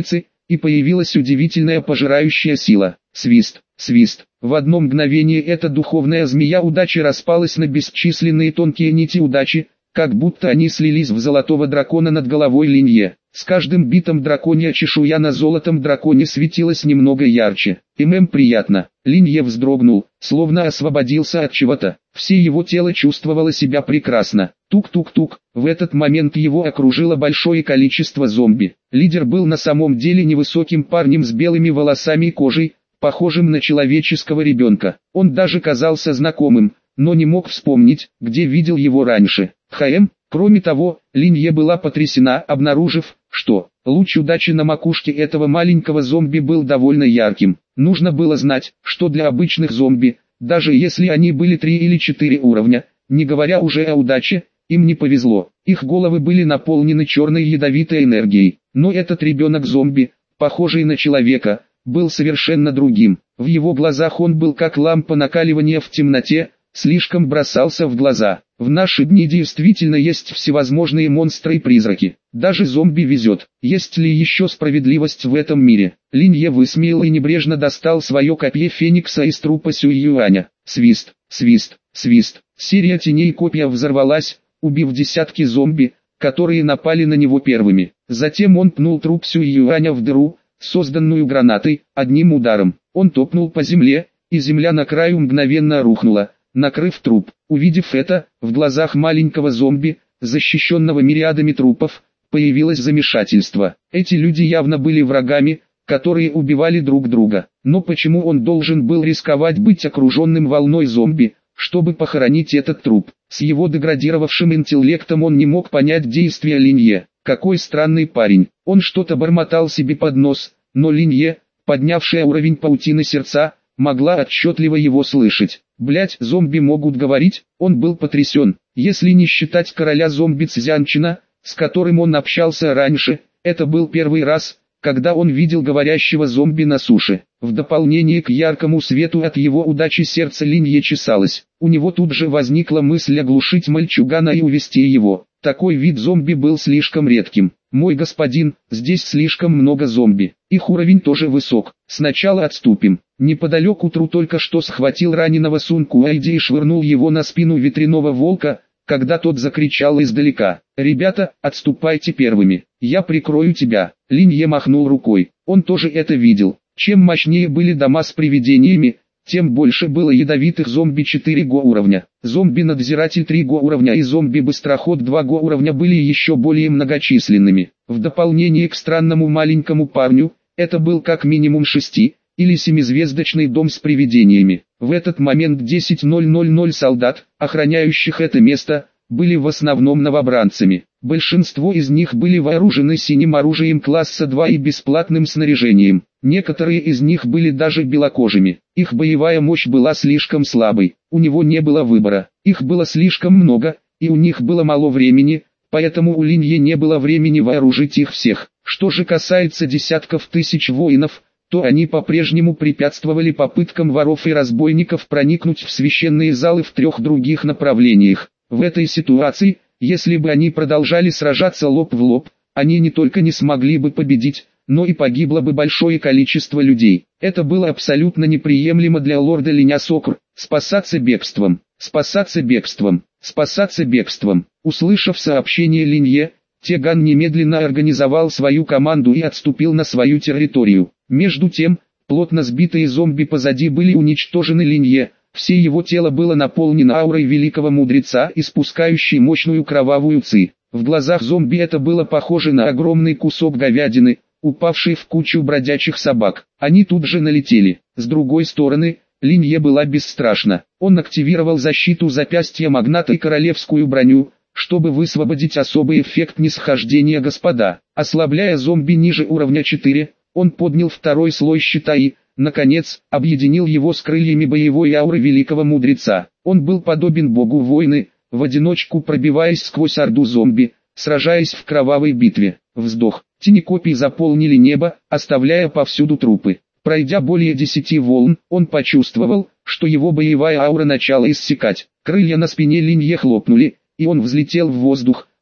и появилась удивительная пожирающая сила. Свист, свист. В одно мгновение эта духовная змея удачи распалась на бесчисленные тонкие нити удачи, как будто они слились в золотого дракона над головой Линье. С каждым битом драконья чешуя на золотом драконе светилась немного ярче. Приятно. Линье вздрогнул, словно освободился от чего-то. Все его тело чувствовало себя прекрасно. Тук-тук-тук. В этот момент его окружило большое количество зомби. Лидер был на самом деле невысоким парнем с белыми волосами и кожей, похожим на человеческого ребенка. Он даже казался знакомым, но не мог вспомнить, где видел его раньше. Кроме того, Линье была потрясена, обнаружив, что луч удачи на макушке этого маленького зомби был довольно ярким. Нужно было знать, что для обычных зомби, даже если они были 3 или 4 уровня, не говоря уже о удаче, им не повезло. Их головы были наполнены черной ядовитой энергией. Но этот ребенок-зомби, похожий на человека, был совершенно другим. В его глазах он был как лампа накаливания в темноте, слишком бросался в глаза. В наши дни действительно есть всевозможные монстры и призраки. Даже зомби везет. Есть ли еще справедливость в этом мире? Линье высмеял и небрежно достал свое копье Феникса из трупа Сюй-Юаня. Свист, свист, свист. Серия теней копья взорвалась, убив десятки зомби, которые напали на него первыми. Затем он пнул труп Сюй-Юаня в дыру, созданную гранатой, одним ударом. Он топнул по земле, и земля на краю мгновенно рухнула, накрыв труп. Увидев это, в глазах маленького зомби, защищенного мириадами трупов, появилось замешательство. Эти люди явно были врагами, которые убивали друг друга. Но почему он должен был рисковать быть окруженным волной зомби, чтобы похоронить этот труп? С его деградировавшим интеллектом он не мог понять действия Линье. Какой странный парень. Он что-то бормотал себе под нос, но Линье, поднявшая уровень паутины сердца, могла отчетливо его слышать. Блять, зомби могут говорить? Он был потрясен. Если не считать короля зомби Цзянчина, с которым он общался раньше, это был первый раз, когда он видел говорящего зомби на суше. В дополнение к яркому свету от его удачи сердце Линье чесалось. У него тут же возникла мысль оглушить мальчугана и увести его. Такой вид зомби был слишком редким. «Мой господин, здесь слишком много зомби. Их уровень тоже высок. Сначала отступим». Неподалеку Тру только что схватил раненого Сун Куайди и швырнул его на спину ветряного волка, когда тот закричал издалека: «Ребята, отступайте первыми, я прикрою тебя». Линье махнул рукой. Он тоже это видел. Чем мощнее были дома с привидениями, тем больше было ядовитых зомби 4 го уровня. Зомби-надзиратель 3 го уровня и зомби-быстроход 2 го уровня были еще более многочисленными. В дополнение к странному маленькому парню, это был как минимум 6- или 7-звездочный дом с привидениями. В этот момент 10,000 солдат, охраняющих это место, были в основном новобранцами. Большинство из них были вооружены синим оружием класса 2 и бесплатным снаряжением. Некоторые из них были даже белокожими. Их боевая мощь была слишком слабой. У него не было выбора. Их было слишком много, и у них было мало времени, поэтому у Линье не было времени вооружить их всех. Что же касается десятков тысяч воинов, то они по-прежнему препятствовали попыткам воров и разбойников проникнуть в священные залы в 3 других направлениях. В этой ситуации, если бы они продолжали сражаться лоб в лоб, они не только не смогли бы победить, но и погибло бы большое количество людей. Это было абсолютно неприемлемо для лорда Линя Сокр. Спасаться бегством, спасаться бегством, спасаться бегством. Услышав сообщение Линье, Теган немедленно организовал свою команду и отступил на свою территорию. Между тем, плотно сбитые зомби позади были уничтожены Линье. Все его тело было наполнено аурой великого мудреца, испускающей мощную кровавую ци. В глазах зомби это было похоже на огромный кусок говядины, упавший в кучу бродячих собак. Они тут же налетели. С другой стороны, Линье была бесстрашна. Он активировал защиту запястья магната и королевскую броню, чтобы высвободить особый эффект нисхождения господа. Ослабляя зомби ниже уровня 4, он поднял второй слой щита и, наконец, объединил его с крыльями боевой ауры великого мудреца. Он был подобен богу войны, в одиночку пробиваясь сквозь орду зомби, сражаясь в кровавой битве. Вздох. Тени копий заполнили небо, оставляя повсюду трупы. Пройдя более 10 волн, он почувствовал, что его боевая аура начала иссякать. Крылья на спине Линье хлопнули, и он взлетел в воздух,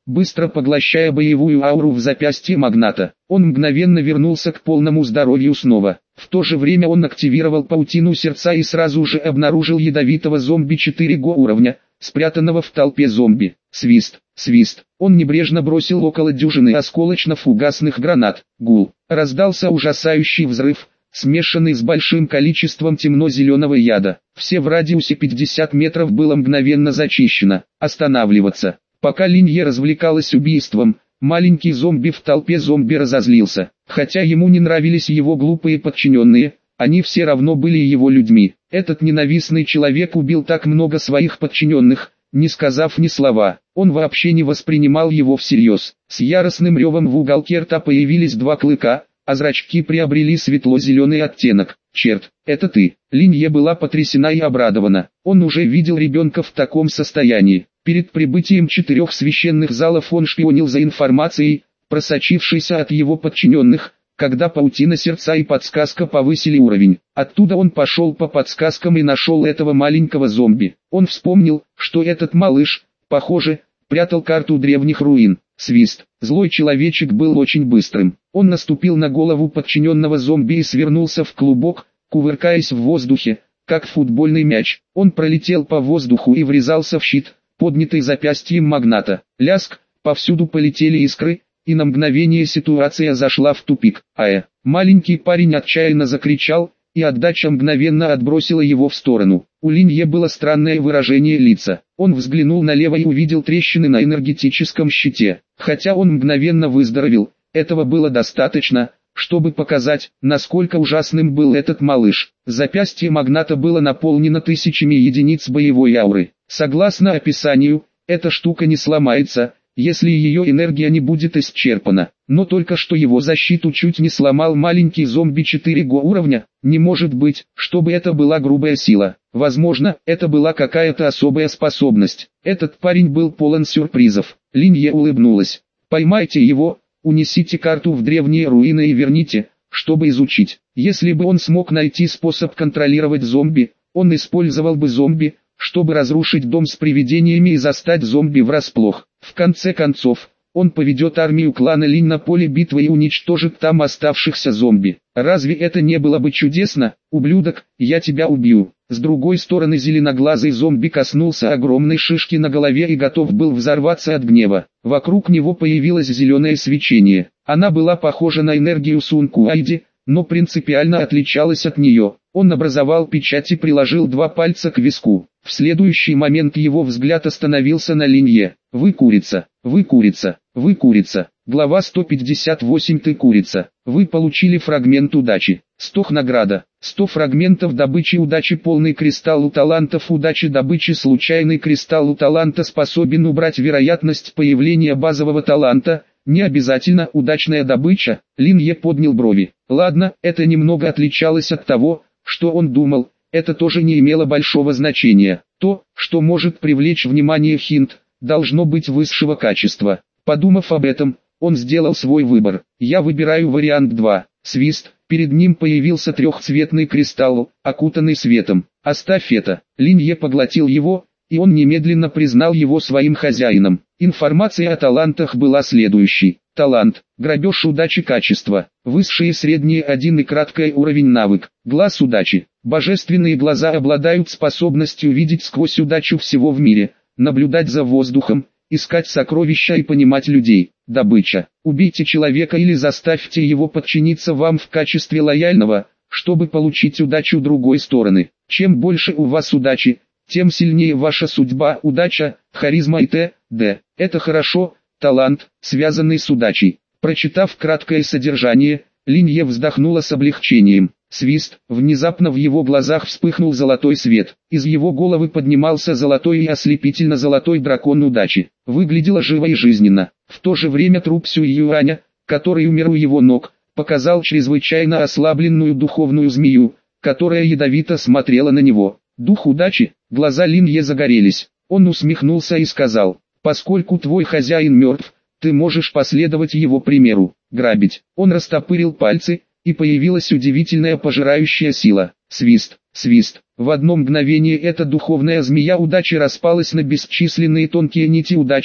быстро поглощая боевую ауру в запястье магната. Он мгновенно вернулся к полному здоровью снова. В то же время он активировал паутину сердца и сразу же обнаружил ядовитого зомби 4 уровня, спрятанного в толпе зомби. Свист, свист. Он небрежно бросил около дюжины осколочно-фугасных гранат. Гул. Раздался ужасающий взрыв, смешанный с большим количеством темно-зеленого яда. Все в радиусе 50 метров было мгновенно зачищено. Останавливаться. Пока Линье развлекалась убийством, маленький зомби в толпе зомби разозлился. Хотя ему не нравились его глупые подчиненные, они все равно были его людьми. Этот ненавистный человек убил так много своих подчиненных, не сказав ни слова. Он вообще не воспринимал его всерьез. С яростным ревом в уголке рта появились 2 клыка, а зрачки приобрели светло-зеленый оттенок. «Черт, это ты!» Линье была потрясена и обрадована. Он уже видел ребенка в таком состоянии. Перед прибытием 4 священных залов он шпионил за информацией, просочившейся от его подчиненных, когда паутина сердца и подсказка повысили уровень. Оттуда он пошел по подсказкам и нашел этого маленького зомби. Он вспомнил, что этот малыш, похоже, прятал карту древних руин. Свист. Злой человечек был очень быстрым. Он наступил на голову подчиненного зомби и свернулся в клубок, кувыркаясь в воздухе, как футбольный мяч. Он пролетел по воздуху и врезался в щит, поднятый запястьем магната. Ляск, повсюду полетели искры, и на мгновение ситуация зашла в тупик. Маленький парень отчаянно закричал, и отдача мгновенно отбросила его в сторону. У Линье было странное выражение лица. Он взглянул налево и увидел трещины на энергетическом щите. Хотя он мгновенно выздоровел, этого было достаточно, чтобы показать, насколько ужасным был этот малыш. Запястье магната было наполнено тысячами единиц боевой ауры. Согласно описанию, эта штука не сломается, если ее энергия не будет исчерпана. Но только что его защиту чуть не сломал маленький зомби 4 уровня. Не может быть, чтобы это была грубая сила. Возможно, это была какая-то особая способность. Этот парень был полон сюрпризов. Линье улыбнулась. Поймайте его, унесите карту в древние руины и верните, чтобы изучить. Если бы он смог найти способ контролировать зомби, он использовал бы зомби, чтобы разрушить дом с привидениями и застать зомби врасплох. В конце концов, он поведет армию клана Линь на поле битвы и уничтожит там оставшихся зомби. Разве это не было бы чудесно? Ублюдок, я тебя убью. С другой стороны зеленоглазый зомби коснулся огромной шишки на голове и готов был взорваться от гнева. Вокруг него появилось зеленое свечение. Она была похожа на энергию Сун Куайди, но принципиально отличалась от нее. Он образовал печать и приложил 2 пальца к виску. В следующий момент его взгляд остановился на Линье. «Вы курица, вы курица, вы курица». Глава 158. Ты курица. Вы получили фрагмент удачи. 100 награда. 100 фрагментов добычи удачи. Полный кристалл у талантов удачи добычи. Случайный кристалл у таланта способен убрать вероятность появления базового таланта. Не обязательно удачная добыча. Линье поднял брови. Ладно, это немного отличалось от того, что он думал. Это тоже не имело большого значения. То, что может привлечь внимание Хинт, должно быть высшего качества. Подумав об этом, он сделал свой выбор. Я выбираю вариант 2. Свист. Перед ним появился трехцветный кристалл, окутанный светом. Оставь это. Линье поглотил его, и он немедленно признал его своим хозяином. Информация о талантах была следующей. Талант. Грабеж удачи качество. Высшие средние 1 и краткое уровень навык. Глаз удачи. Божественные глаза обладают способностью видеть сквозь удачу всего в мире, наблюдать за воздухом, искать сокровища и понимать людей. Добыча. Убейте человека или заставьте его подчиниться вам в качестве лояльного, чтобы получить удачу другой стороны. Чем больше у вас удачи, тем сильнее ваша судьба, удача, харизма и т.д. Это хорошо, талант, связанный с удачей. Прочитав краткое содержание, Линье вздохнула с облегчением. Свист. Внезапно в его глазах вспыхнул золотой свет. Из его головы поднимался золотой и ослепительно-золотой дракон удачи. Выглядело живо и жизненно. В то же время труп Сюй Юаня, который умер у его ног, показал чрезвычайно ослабленную духовную змею, которая ядовито смотрела на него. Дух удачи. Глаза Линье загорелись. Он усмехнулся и сказал: «Поскольку твой хозяин мертв, ты можешь последовать его примеру. Грабить». Он растопырил пальцы, и появилась удивительная пожирающая сила. Свист, свист. В одно мгновение эта духовная змея удачи распалась на бесчисленные тонкие нити удачи,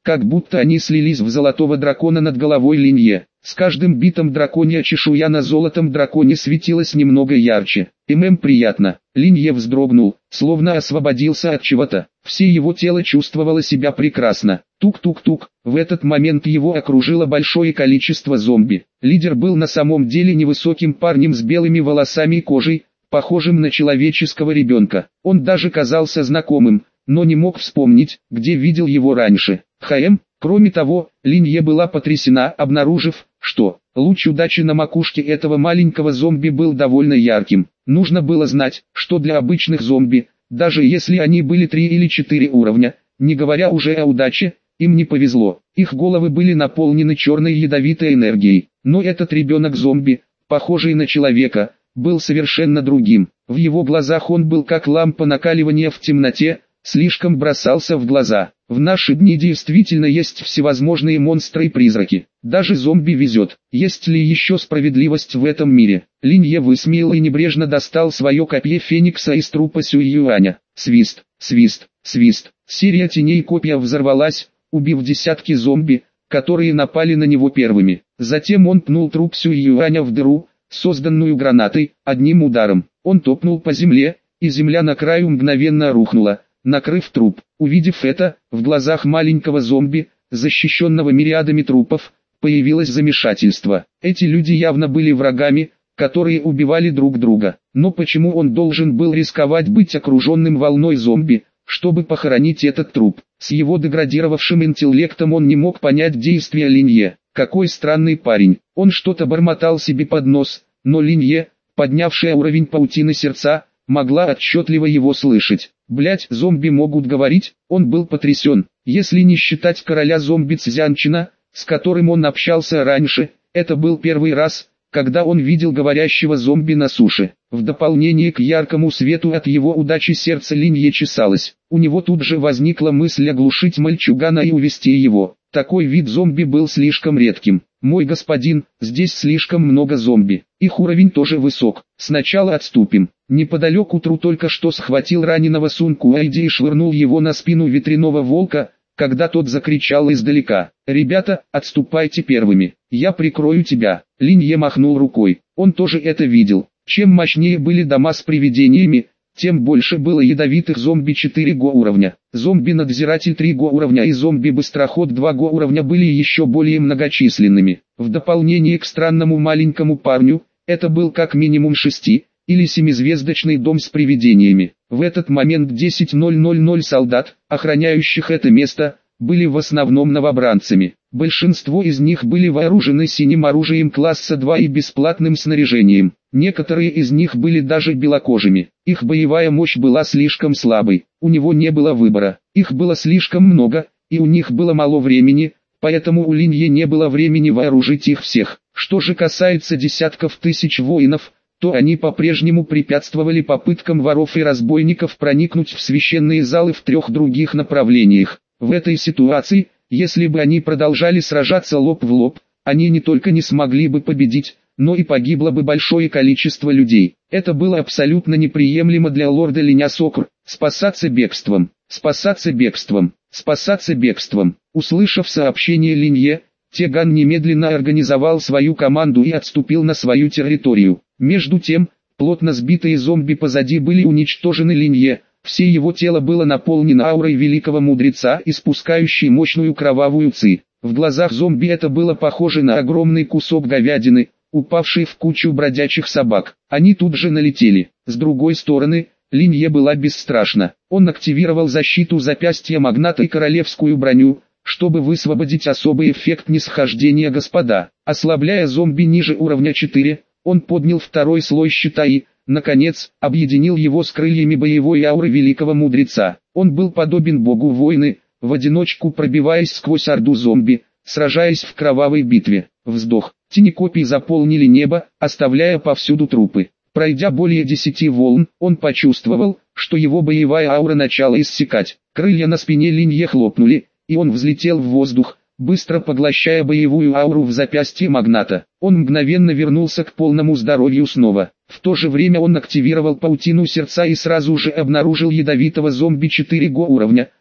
как будто они слились в золотого дракона над головой Линье. С каждым битом драконья чешуя на золотом драконе светилась немного ярче. Приятно. Линье вздрогнул, словно освободился от чего-то. Все его тело чувствовало себя прекрасно. Тук-тук-тук. В этот момент его окружило большое количество зомби. Лидер был на самом деле невысоким парнем с белыми волосами и кожей, похожим на человеческого ребенка. Он даже казался знакомым, но не мог вспомнить, где видел его раньше. Кроме того, Линье была потрясена, обнаружив, что луч удачи на макушке этого маленького зомби был довольно ярким. Нужно было знать, что для обычных зомби, даже если они были 3 или 4 уровня, не говоря уже о удаче, им не повезло. Их головы были наполнены черной ядовитой энергией. Но этот ребенок-зомби, похожий на человека, был совершенно другим. В его глазах он был как лампа накаливания в темноте, слишком бросался в глаза. В наши дни действительно есть всевозможные монстры и призраки. Даже зомби везет. Есть ли еще справедливость в этом мире? Линье высмеял и небрежно достал свое копье Феникса из трупа Сюй-Юаня. Свист, свист, свист. Серия теней копья взорвалась, убив десятки зомби, которые напали на него первыми. Затем он пнул труп Сюй-Юаня в дыру, созданную гранатой, одним ударом. Он топнул по земле, и земля на краю мгновенно рухнула, накрыв труп. Увидев это, в глазах маленького зомби, защищенного мириадами трупов, появилось замешательство. Эти люди явно были врагами, которые убивали друг друга. Но почему он должен был рисковать быть окруженным волной зомби, чтобы похоронить этот труп? С его деградировавшим интеллектом он не мог понять действия Линье. Какой странный парень. Он что-то бормотал себе под нос, но Линье, поднявшая уровень паутины сердца, могла отчетливо его слышать. Блять, зомби могут говорить? Он был потрясен. Если не считать короля зомби Цзянчина, с которым он общался раньше, это был первый раз, когда он видел говорящего зомби на суше. В дополнение к яркому свету от его удачи сердце Линье чесалось. У него тут же возникла мысль оглушить мальчугана и увести его. Такой вид зомби был слишком редким. «Мой господин, здесь слишком много зомби. Их уровень тоже высок. Сначала отступим». Неподалеку Тру только что схватил раненого Сун Куайди и швырнул его на спину ветряного волка, когда тот закричал издалека: «Ребята, отступайте первыми, я прикрою тебя». Линье махнул рукой, он тоже это видел. Чем мощнее были дома с привидениями, тем больше было ядовитых зомби 4 го уровня. Зомби-надзиратель 3 го уровня и зомби-быстроход 2 го уровня были еще более многочисленными. В дополнение к странному маленькому парню, это был как минимум 6- или 7-звездочный дом с привидениями. В этот момент 10,000 солдат, охраняющих это место, были в основном новобранцами. Большинство из них были вооружены синим оружием класса 2 и бесплатным снаряжением. Некоторые из них были даже белокожими. Их боевая мощь была слишком слабой, у него не было выбора. Их было слишком много, и у них было мало времени, поэтому у Линье не было времени вооружить их всех. Что же касается десятков тысяч воинов, то они по-прежнему препятствовали попыткам воров и разбойников проникнуть в священные залы в 3 других направлениях. В этой ситуации, если бы они продолжали сражаться лоб в лоб, они не только не смогли бы победить, но и погибло бы большое количество людей. Это было абсолютно неприемлемо для лорда Линя Сокр. Спасаться бегством, спасаться бегством, спасаться бегством. Услышав сообщение Линье, Теган немедленно организовал свою команду и отступил на свою территорию. Между тем, плотно сбитые зомби позади были уничтожены Линье. Все его тело было наполнено аурой великого мудреца, испускающей мощную кровавую ци. В глазах зомби это было похоже на огромный кусок говядины, упавший в кучу бродячих собак. Они тут же налетели. С другой стороны, Линье была бесстрашна. Он активировал защиту запястья магната и королевскую броню, чтобы высвободить особый эффект нисхождения господа. Ослабляя зомби ниже уровня 4, он поднял второй слой щита и, наконец, объединил его с крыльями боевой ауры великого мудреца. Он был подобен богу войны, в одиночку пробиваясь сквозь орду зомби, сражаясь в кровавой битве. Вздох. Тени копий заполнили небо, оставляя повсюду трупы. Пройдя более 10 волн, он почувствовал, что его боевая аура начала иссякать. Крылья на спине Линье хлопнули, и он взлетел в воздух, быстро поглощая боевую ауру в запястье магната. Он мгновенно вернулся к полному здоровью снова. В то же время он активировал паутину сердца и сразу же обнаружил ядовитого зомби 4 го уровня,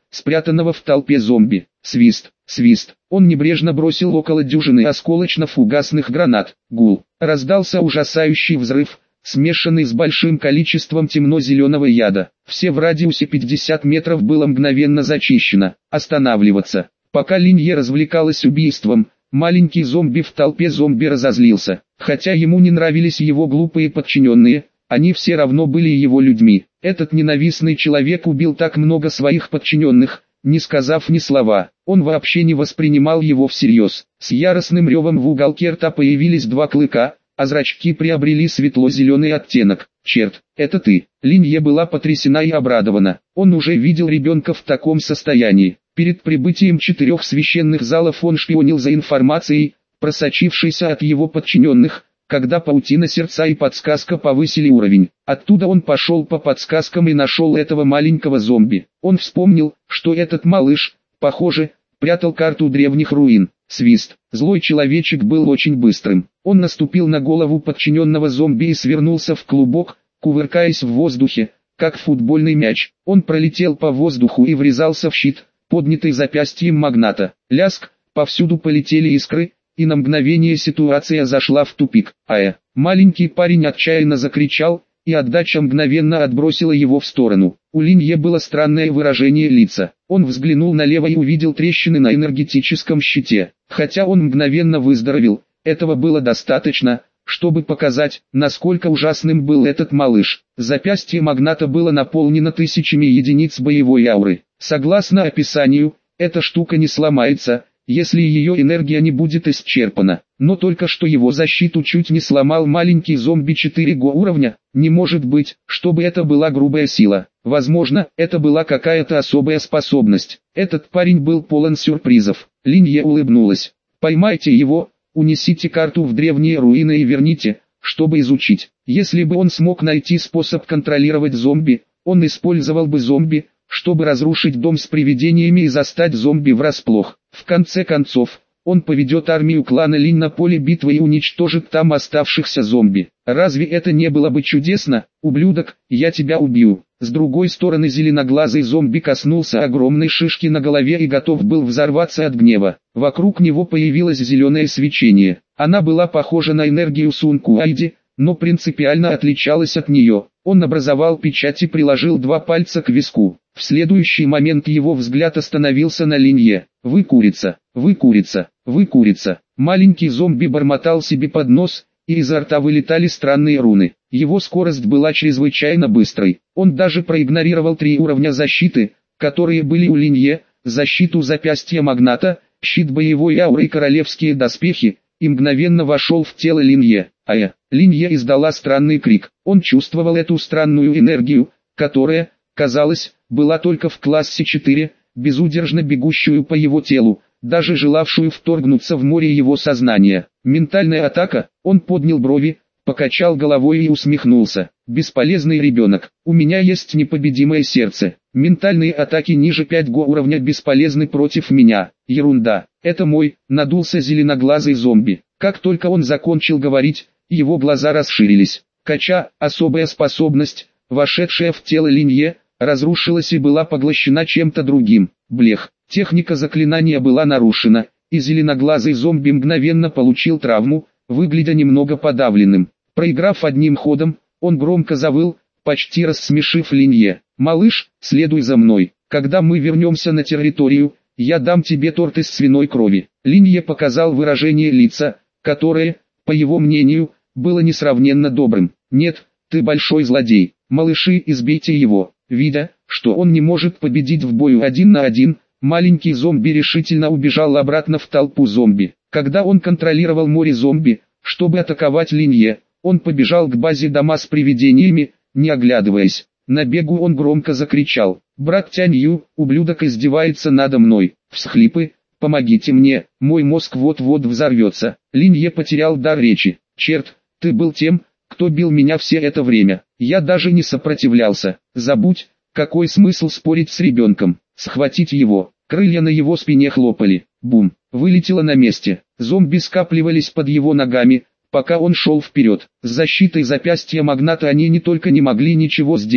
спрятанного в толпе зомби. Свист, свист. Он небрежно бросил около дюжины осколочно-фугасных гранат. Гул. Раздался ужасающий взрыв, смешанный с большим количеством темно-зеленого яда. Все в радиусе 50 метров было мгновенно зачищено. Останавливаться. Пока Линье развлекалась убийством, маленький зомби в толпе зомби разозлился. Хотя ему не нравились его глупые подчиненные, они все равно были его людьми. Этот ненавистный человек убил так много своих подчиненных, не сказав ни слова. Он вообще не воспринимал его всерьез. С яростным ревом в уголке рта появились два клыка, а зрачки приобрели светло-зеленый оттенок. «Черт, это ты!» Линье была потрясена и обрадована. Он уже видел ребенка в таком состоянии. Перед прибытием 4 священных залов он шпионил за информацией, просочившейся от его подчиненных, когда паутина сердца и подсказка повысили уровень. Оттуда он пошел по подсказкам и нашел этого маленького зомби. Он вспомнил, что этот малыш, похоже, прятал карту древних руин. Свист. Злой человечек был очень быстрым. Он наступил на голову подчиненного зомби и свернулся в клубок, кувыркаясь в воздухе, как футбольный мяч. Он пролетел по воздуху и врезался в щит, поднятый запястьем магната. Ляск, повсюду полетели искры, и на мгновение ситуация зашла в тупик. Маленький парень отчаянно закричал, и отдача мгновенно отбросила его в сторону. У Линье было странное выражение лица. Он взглянул налево и увидел трещины на энергетическом щите. Хотя он мгновенно выздоровел, этого было достаточно, чтобы показать, насколько ужасным был этот малыш. Запястье магната было наполнено тысячами единиц боевой ауры. Согласно описанию, эта штука не сломается, если ее энергия не будет исчерпана. Но только что его защиту чуть не сломал маленький зомби 4 уровня. Не может быть, чтобы это была грубая сила. Возможно, это была какая-то особая способность. Этот парень был полон сюрпризов. Линье улыбнулась. Поймайте его, унесите карту в древние руины и верните, чтобы изучить. Если бы он смог найти способ контролировать зомби, он использовал бы зомби, чтобы разрушить дом с привидениями и застать зомби врасплох. В конце концов, он поведет армию клана Линь на поле битвы и уничтожит там оставшихся зомби. Разве это не было бы чудесно? Ублюдок, я тебя убью. С другой стороны зеленоглазый зомби коснулся огромной шишки на голове и готов был взорваться от гнева. Вокруг него появилось зеленое свечение. Она была похожа на энергию Сун Куайди, но принципиально отличалась от нее. Он образовал печать и приложил 2 пальца к виску. В следующий момент его взгляд остановился на Линье. «Вы курица, вы курица, вы курица». Маленький зомби бормотал себе под нос, и изо рта вылетали странные руны. Его скорость была чрезвычайно быстрой. Он даже проигнорировал 3 уровня защиты, которые были у Линье, защиту запястья магната, щит боевой ауры и королевские доспехи, и мгновенно вошел в тело Линье. Линье издала странный крик. Он чувствовал эту странную энергию, которая, казалось, была только в классе 4, безудержно бегущую по его телу, даже желавшую вторгнуться в море его сознания. Ментальная атака. Он поднял брови, покачал головой и усмехнулся. Бесполезный ребенок. У меня есть непобедимое сердце. Ментальные атаки ниже 5 уровня бесполезны против меня. Ерунда. Это мой, надулся зеленоглазый зомби. Как только он закончил говорить, его глаза расширились. Кача, особая способность, вошедшая в тело Линье, разрушилась и была поглощена чем-то другим. Блех. Техника заклинания была нарушена, и зеленоглазый зомби мгновенно получил травму, выглядя немного подавленным. Проиграв одним ходом, он громко завыл, почти рассмешив Линье. «Малыш, следуй за мной. Когда мы вернемся на территорию, я дам тебе торт из свиной крови». Линье показал выражение лица, которое, по его мнению, было несравненно добрым. «Нет, ты большой злодей. Малыши, избейте его». Видя, что он не может победить в бою 1 на 1, маленький зомби решительно убежал обратно в толпу зомби. Когда он контролировал море зомби, чтобы атаковать Линье, он побежал к базе дома с привидениями, не оглядываясь. На бегу он громко закричал: «Брат Тянью, ублюдок издевается надо мной! Всхлипы, помогите мне, мой мозг вот-вот взорвется!» Линье потерял дар речи. «Черт, ты был тем, кто бил меня все это время. Я даже не сопротивлялся. Забудь, какой смысл спорить с ребенком. Схватить его». Крылья на его спине хлопали. Бум. Вылетело на месте. Зомби скапливались под его ногами, пока он шел вперед. С защитой запястья магната они не только не могли ничего сделать,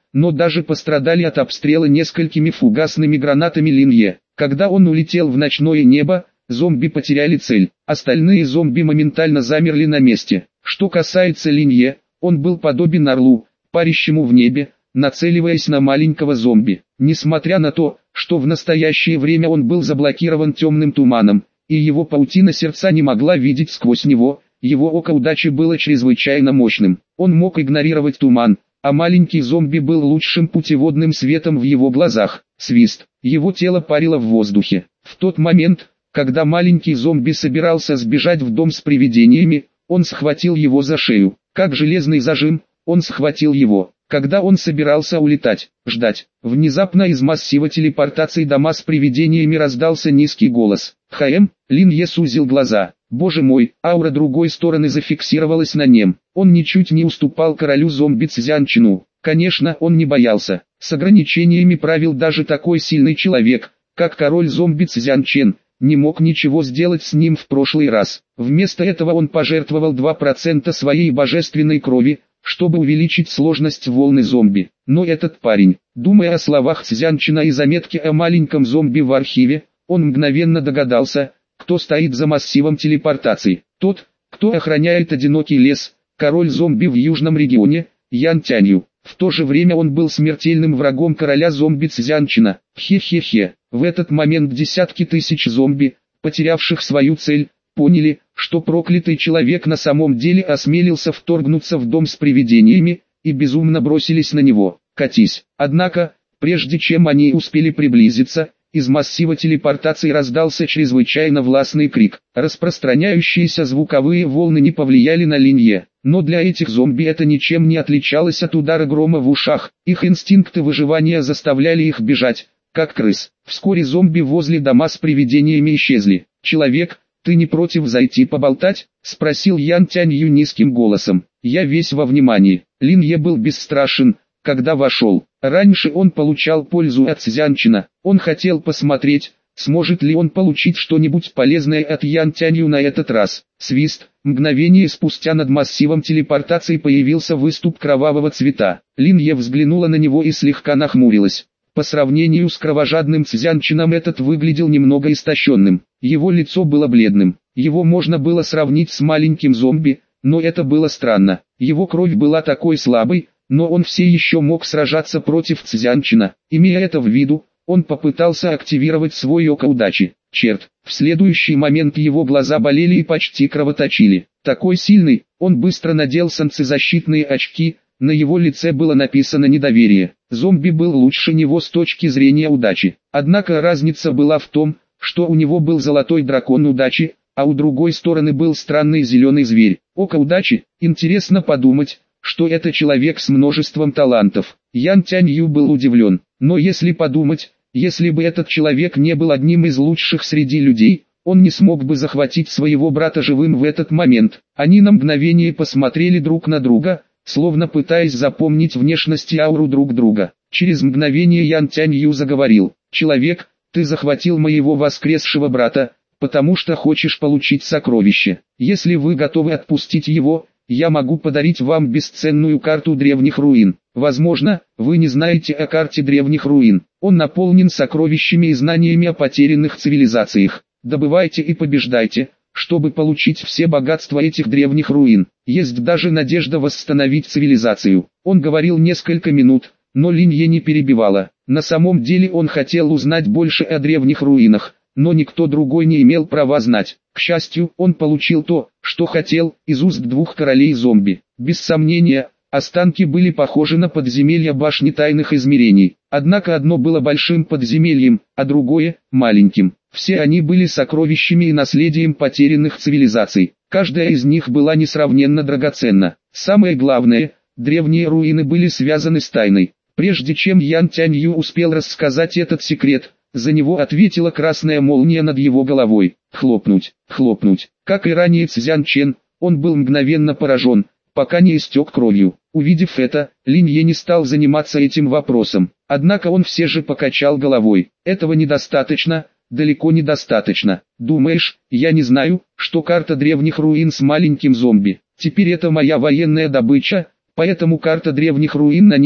но даже пострадали от обстрела несколькими фугасными гранатами Линье. Когда он улетел в ночное небо, зомби потеряли цель. Остальные зомби моментально замерли на месте. Что касается Линье, он был подобен орлу, парящему в небе, нацеливаясь на маленького зомби. Несмотря на то, что в настоящее время он был заблокирован темным туманом, и его паутина сердца не могла видеть сквозь него, его око удачи было чрезвычайно мощным. Он мог игнорировать туман, а маленький зомби был лучшим путеводным светом в его глазах. Свист. Его тело парило в воздухе. В тот момент, когда маленький зомби собирался сбежать в дом с привидениями, он схватил его за шею. Как железный зажим, он схватил его. Когда он собирался улетать, ждать, внезапно из массива телепортации дома с привидениями раздался низкий голос. Линье сузил глаза. Боже мой, аура другой стороны зафиксировалась на нем. Он ничуть не уступал королю зомби Цзянчину. Конечно, он не боялся. С ограничениями правил даже такой сильный человек, как король зомби Цзянчен, не мог ничего сделать с ним в прошлый раз. Вместо этого он пожертвовал 2% своей божественной крови, чтобы увеличить сложность волны зомби. Но этот парень, думая о словах Цзянчина и заметке о маленьком зомби в архиве, он мгновенно догадался, кто стоит за массивом телепортации. Тот, кто охраняет одинокий лес, король зомби в южном регионе, Ян Тянью. В то же время он был смертельным врагом короля зомби Цзянчина. Хе-хе-хе. В этот момент десятки тысяч зомби, потерявших свою цель, поняли, что проклятый человек на самом деле осмелился вторгнуться в дом с привидениями, и безумно бросились на него. Катись. Однако, прежде чем они успели приблизиться, из массива телепортации раздался чрезвычайно властный крик. Распространяющиеся звуковые волны не повлияли на Линье, но для этих зомби это ничем не отличалось от удара грома в ушах. Их инстинкты выживания заставляли их бежать, как крыс. Вскоре зомби возле дома с привидениями исчезли. «Человек, ты не против зайти поболтать?» — спросил Ян Тянью низким голосом. «Я весь во внимании». Линье был бесстрашен, когда вошел. Раньше он получал пользу от Цзянчина. Он хотел посмотреть, сможет ли он получить что-нибудь полезное от Ян Тянью на этот раз. Свист. Мгновение спустя над массивом телепортации появился выступ кровавого цвета. Линье взглянула на него и слегка нахмурилась. По сравнению с кровожадным Цзянчином этот выглядел немного истощенным. Его лицо было бледным. Его можно было сравнить с маленьким зомби, но это было странно. Его кровь была такой слабой, но он все еще мог сражаться против Цзянчина. Имея это в виду, он попытался активировать свой око удачи. Черт, в следующий момент его глаза болели и почти кровоточили. Такой сильный, он быстро надел солнцезащитные очки, на его лице было написано недоверие. Зомби был лучше него с точки зрения удачи. Однако разница была в том, что у него был золотой дракон удачи, а у другой стороны был странный зеленый зверь. Око удачи, интересно подумать, что это человек с множеством талантов. Ян Тянью был удивлен, но если подумать, если бы этот человек не был одним из лучших среди людей, он не смог бы захватить своего брата живым в этот момент. Они на мгновение посмотрели друг на друга, словно пытаясь запомнить внешность и ауру друг друга. Через мгновение Ян Тянью заговорил. «Человек, ты захватил моего воскресшего брата, потому что хочешь получить сокровище. Если вы готовы отпустить его, я могу подарить вам бесценную карту древних руин. Возможно, вы не знаете о карте древних руин. Он наполнен сокровищами и знаниями о потерянных цивилизациях. Добывайте и побеждайте, чтобы получить все богатства этих древних руин. Есть даже надежда восстановить цивилизацию». Он говорил несколько минут, но Линье не перебивала. На самом деле он хотел узнать больше о древних руинах, но никто другой не имел права знать. К счастью, он получил то, что хотел, из уст двух королей зомби. Без сомнения, останки были похожи на подземелья башни тайных измерений. Однако одно было большим подземельем, а другое – маленьким. Все они были сокровищами и наследием потерянных цивилизаций. Каждая из них была несравненно драгоценна. Самое главное, древние руины были связаны с тайной. Прежде чем Ян Тянью успел рассказать этот секрет, за него ответила красная молния над его головой. Хлопнуть, хлопнуть. Как и ранее Цзянчен, он был мгновенно поражен, пока не истек кровью. Увидев это, Линье не стал заниматься этим вопросом. Однако он все же покачал головой. Этого недостаточно, далеко недостаточно. Думаешь, я не знаю, что карта древних руин с маленьким зомби. Теперь это моя военная добыча, поэтому карта древних руин на ней,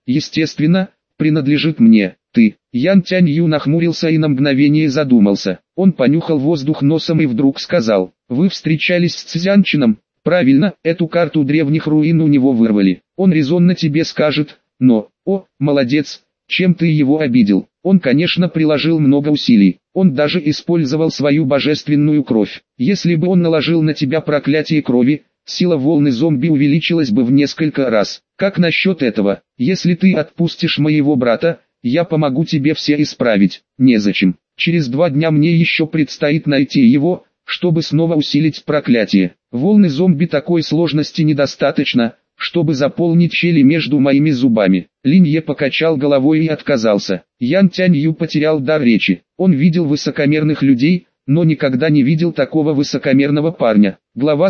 естественно, принадлежит мне. Ты. Ян Тянью нахмурился и на мгновение задумался. Он понюхал воздух носом и вдруг сказал: «Вы встречались с Цзянчином?» «Правильно, эту карту древних руин у него вырвали. Он резонно тебе скажет, но, о, молодец, чем ты его обидел?» Он, конечно, приложил много усилий. Он даже использовал свою божественную кровь. Если бы он наложил на тебя проклятие крови, сила волны зомби увеличилась бы в несколько раз. Как насчет этого? Если ты отпустишь моего брата, я помогу тебе все исправить. Незачем. Через 2 дня мне еще предстоит найти его, чтобы снова усилить проклятие. Волны зомби такой сложности недостаточно, чтобы заполнить щели между моими зубами. Линье покачал головой и отказался. Ян Тянью потерял дар речи. Он видел высокомерных людей, но никогда не видел такого высокомерного парня. Глава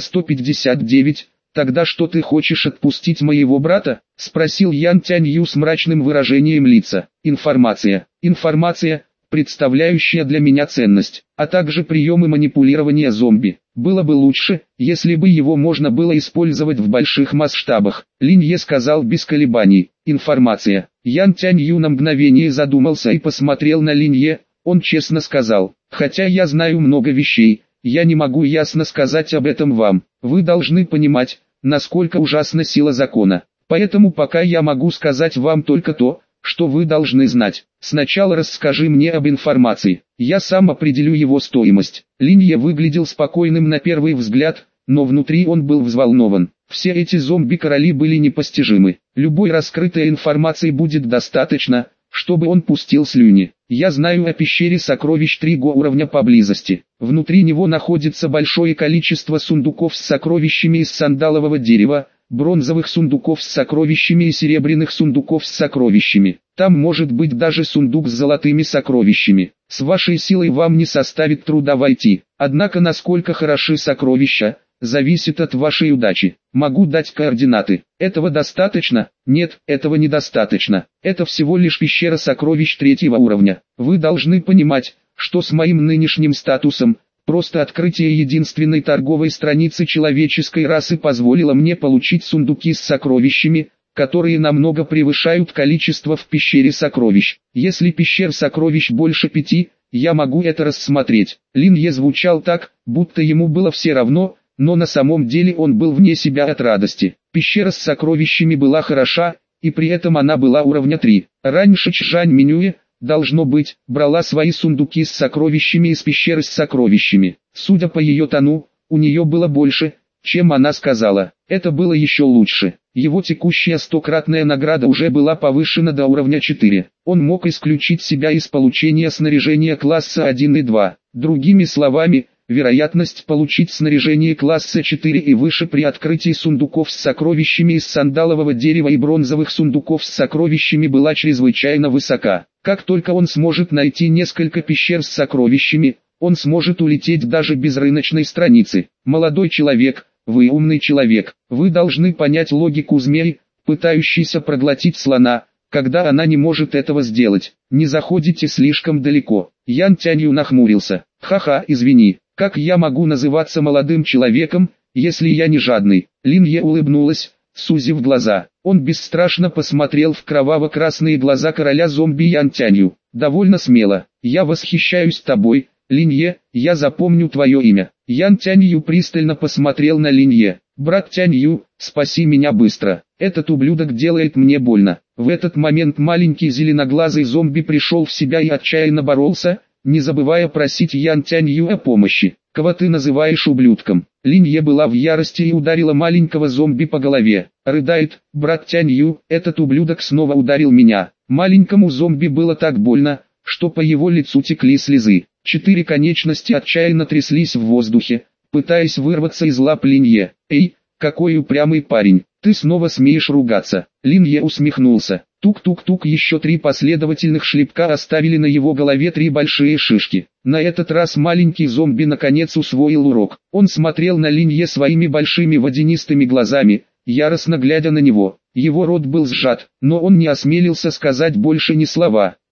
159. «Тогда что ты хочешь отпустить моего брата?» — спросил Ян Тянью с мрачным выражением лица. «Информация. Информация, представляющая для меня ценность, а также приемы манипулирования зомби. Было бы лучше, если бы его можно было использовать в больших масштабах», — Линье сказал без колебаний. «Информация». Ян Тянью на мгновение задумался и посмотрел на Линье. Он честно сказал: «Хотя я знаю много вещей, я не могу ясно сказать об этом вам. Вы должны понимать, насколько ужасна сила закона. Поэтому пока я могу сказать вам только то, что вы должны знать. Сначала расскажи мне об информации. Я сам определю его стоимость». Линье выглядел спокойным на первый взгляд, но внутри он был взволнован. Все эти зомби-короли были непостижимы. Любой раскрытой информации будет достаточно, чтобы он пустил слюни. Я знаю о пещере сокровищ 3 уровня поблизости. Внутри него находится большое количество сундуков с сокровищами из сандалового дерева, бронзовых сундуков с сокровищами и серебряных сундуков с сокровищами. Там может быть даже сундук с золотыми сокровищами. С вашей силой вам не составит труда войти. Однако насколько хороши сокровища, зависит от вашей удачи. Могу дать координаты. Этого достаточно? Нет, этого недостаточно. Это всего лишь пещера сокровищ 3 уровня. Вы должны понимать, что с моим нынешним статусом, просто открытие единственной торговой страницы человеческой расы позволило мне получить сундуки с сокровищами, которые намного превышают количество в пещере сокровищ. Если пещер сокровищ больше 5, я могу это рассмотреть. Линье звучал так, будто ему было все равно, но на самом деле он был вне себя от радости. Пещера с сокровищами была хороша, и при этом она была уровня 3. Раньше Чжань Минюэ, должно быть, брала свои сундуки с сокровищами из пещеры с сокровищами. Судя по ее тону, у нее было больше, чем она сказала. Это было еще лучше. Его текущая 100-кратная награда уже была повышена до уровня 4. Он мог исключить себя из получения снаряжения класса 1 и 2. Другими словами, вероятность получить снаряжение класса 4 и выше при открытии сундуков с сокровищами из сандалового дерева и бронзовых сундуков с сокровищами была чрезвычайно высока. Как только он сможет найти несколько пещер с сокровищами, он сможет улететь даже без рыночной страницы. Молодой человек, вы умный человек, вы должны понять логику змеи, пытающейся проглотить слона, когда она не может этого сделать. Не заходите слишком далеко. Ян Тянью нахмурился. Ха-ха, извини. Как я могу называться молодым человеком, если я не жадный? Линье улыбнулась, сузив глаза. Он бесстрашно посмотрел в кроваво-красные глаза короля зомби Ян Тянью. Довольно смело. Я восхищаюсь тобой, Линье, я запомню твое имя. Ян Тянью пристально посмотрел на Линье. Брат Тянью, спаси меня быстро. Этот ублюдок делает мне больно. В этот момент маленький зеленоглазый зомби пришел в себя и отчаянно боролся, не забывая просить Ян Тянью о помощи. «Кого ты называешь ублюдком?» Линье была в ярости и ударила маленького зомби по голове. Рыдает: «Брат Тянью, этот ублюдок снова ударил меня». Маленькому зомби было так больно, что по его лицу текли слезы. 4 конечности отчаянно тряслись в воздухе, пытаясь вырваться из лап Линье. «Эй, какой упрямый парень, ты снова смеешь ругаться?» Линье усмехнулся. Тук-тук-тук, еще 3 последовательных шлепка оставили на его голове 3 большие шишки. На этот раз маленький зомби наконец усвоил урок. Он смотрел на Линье своими большими водянистыми глазами, яростно глядя на него. Его рот был сжат, но он не осмелился сказать больше ни слова.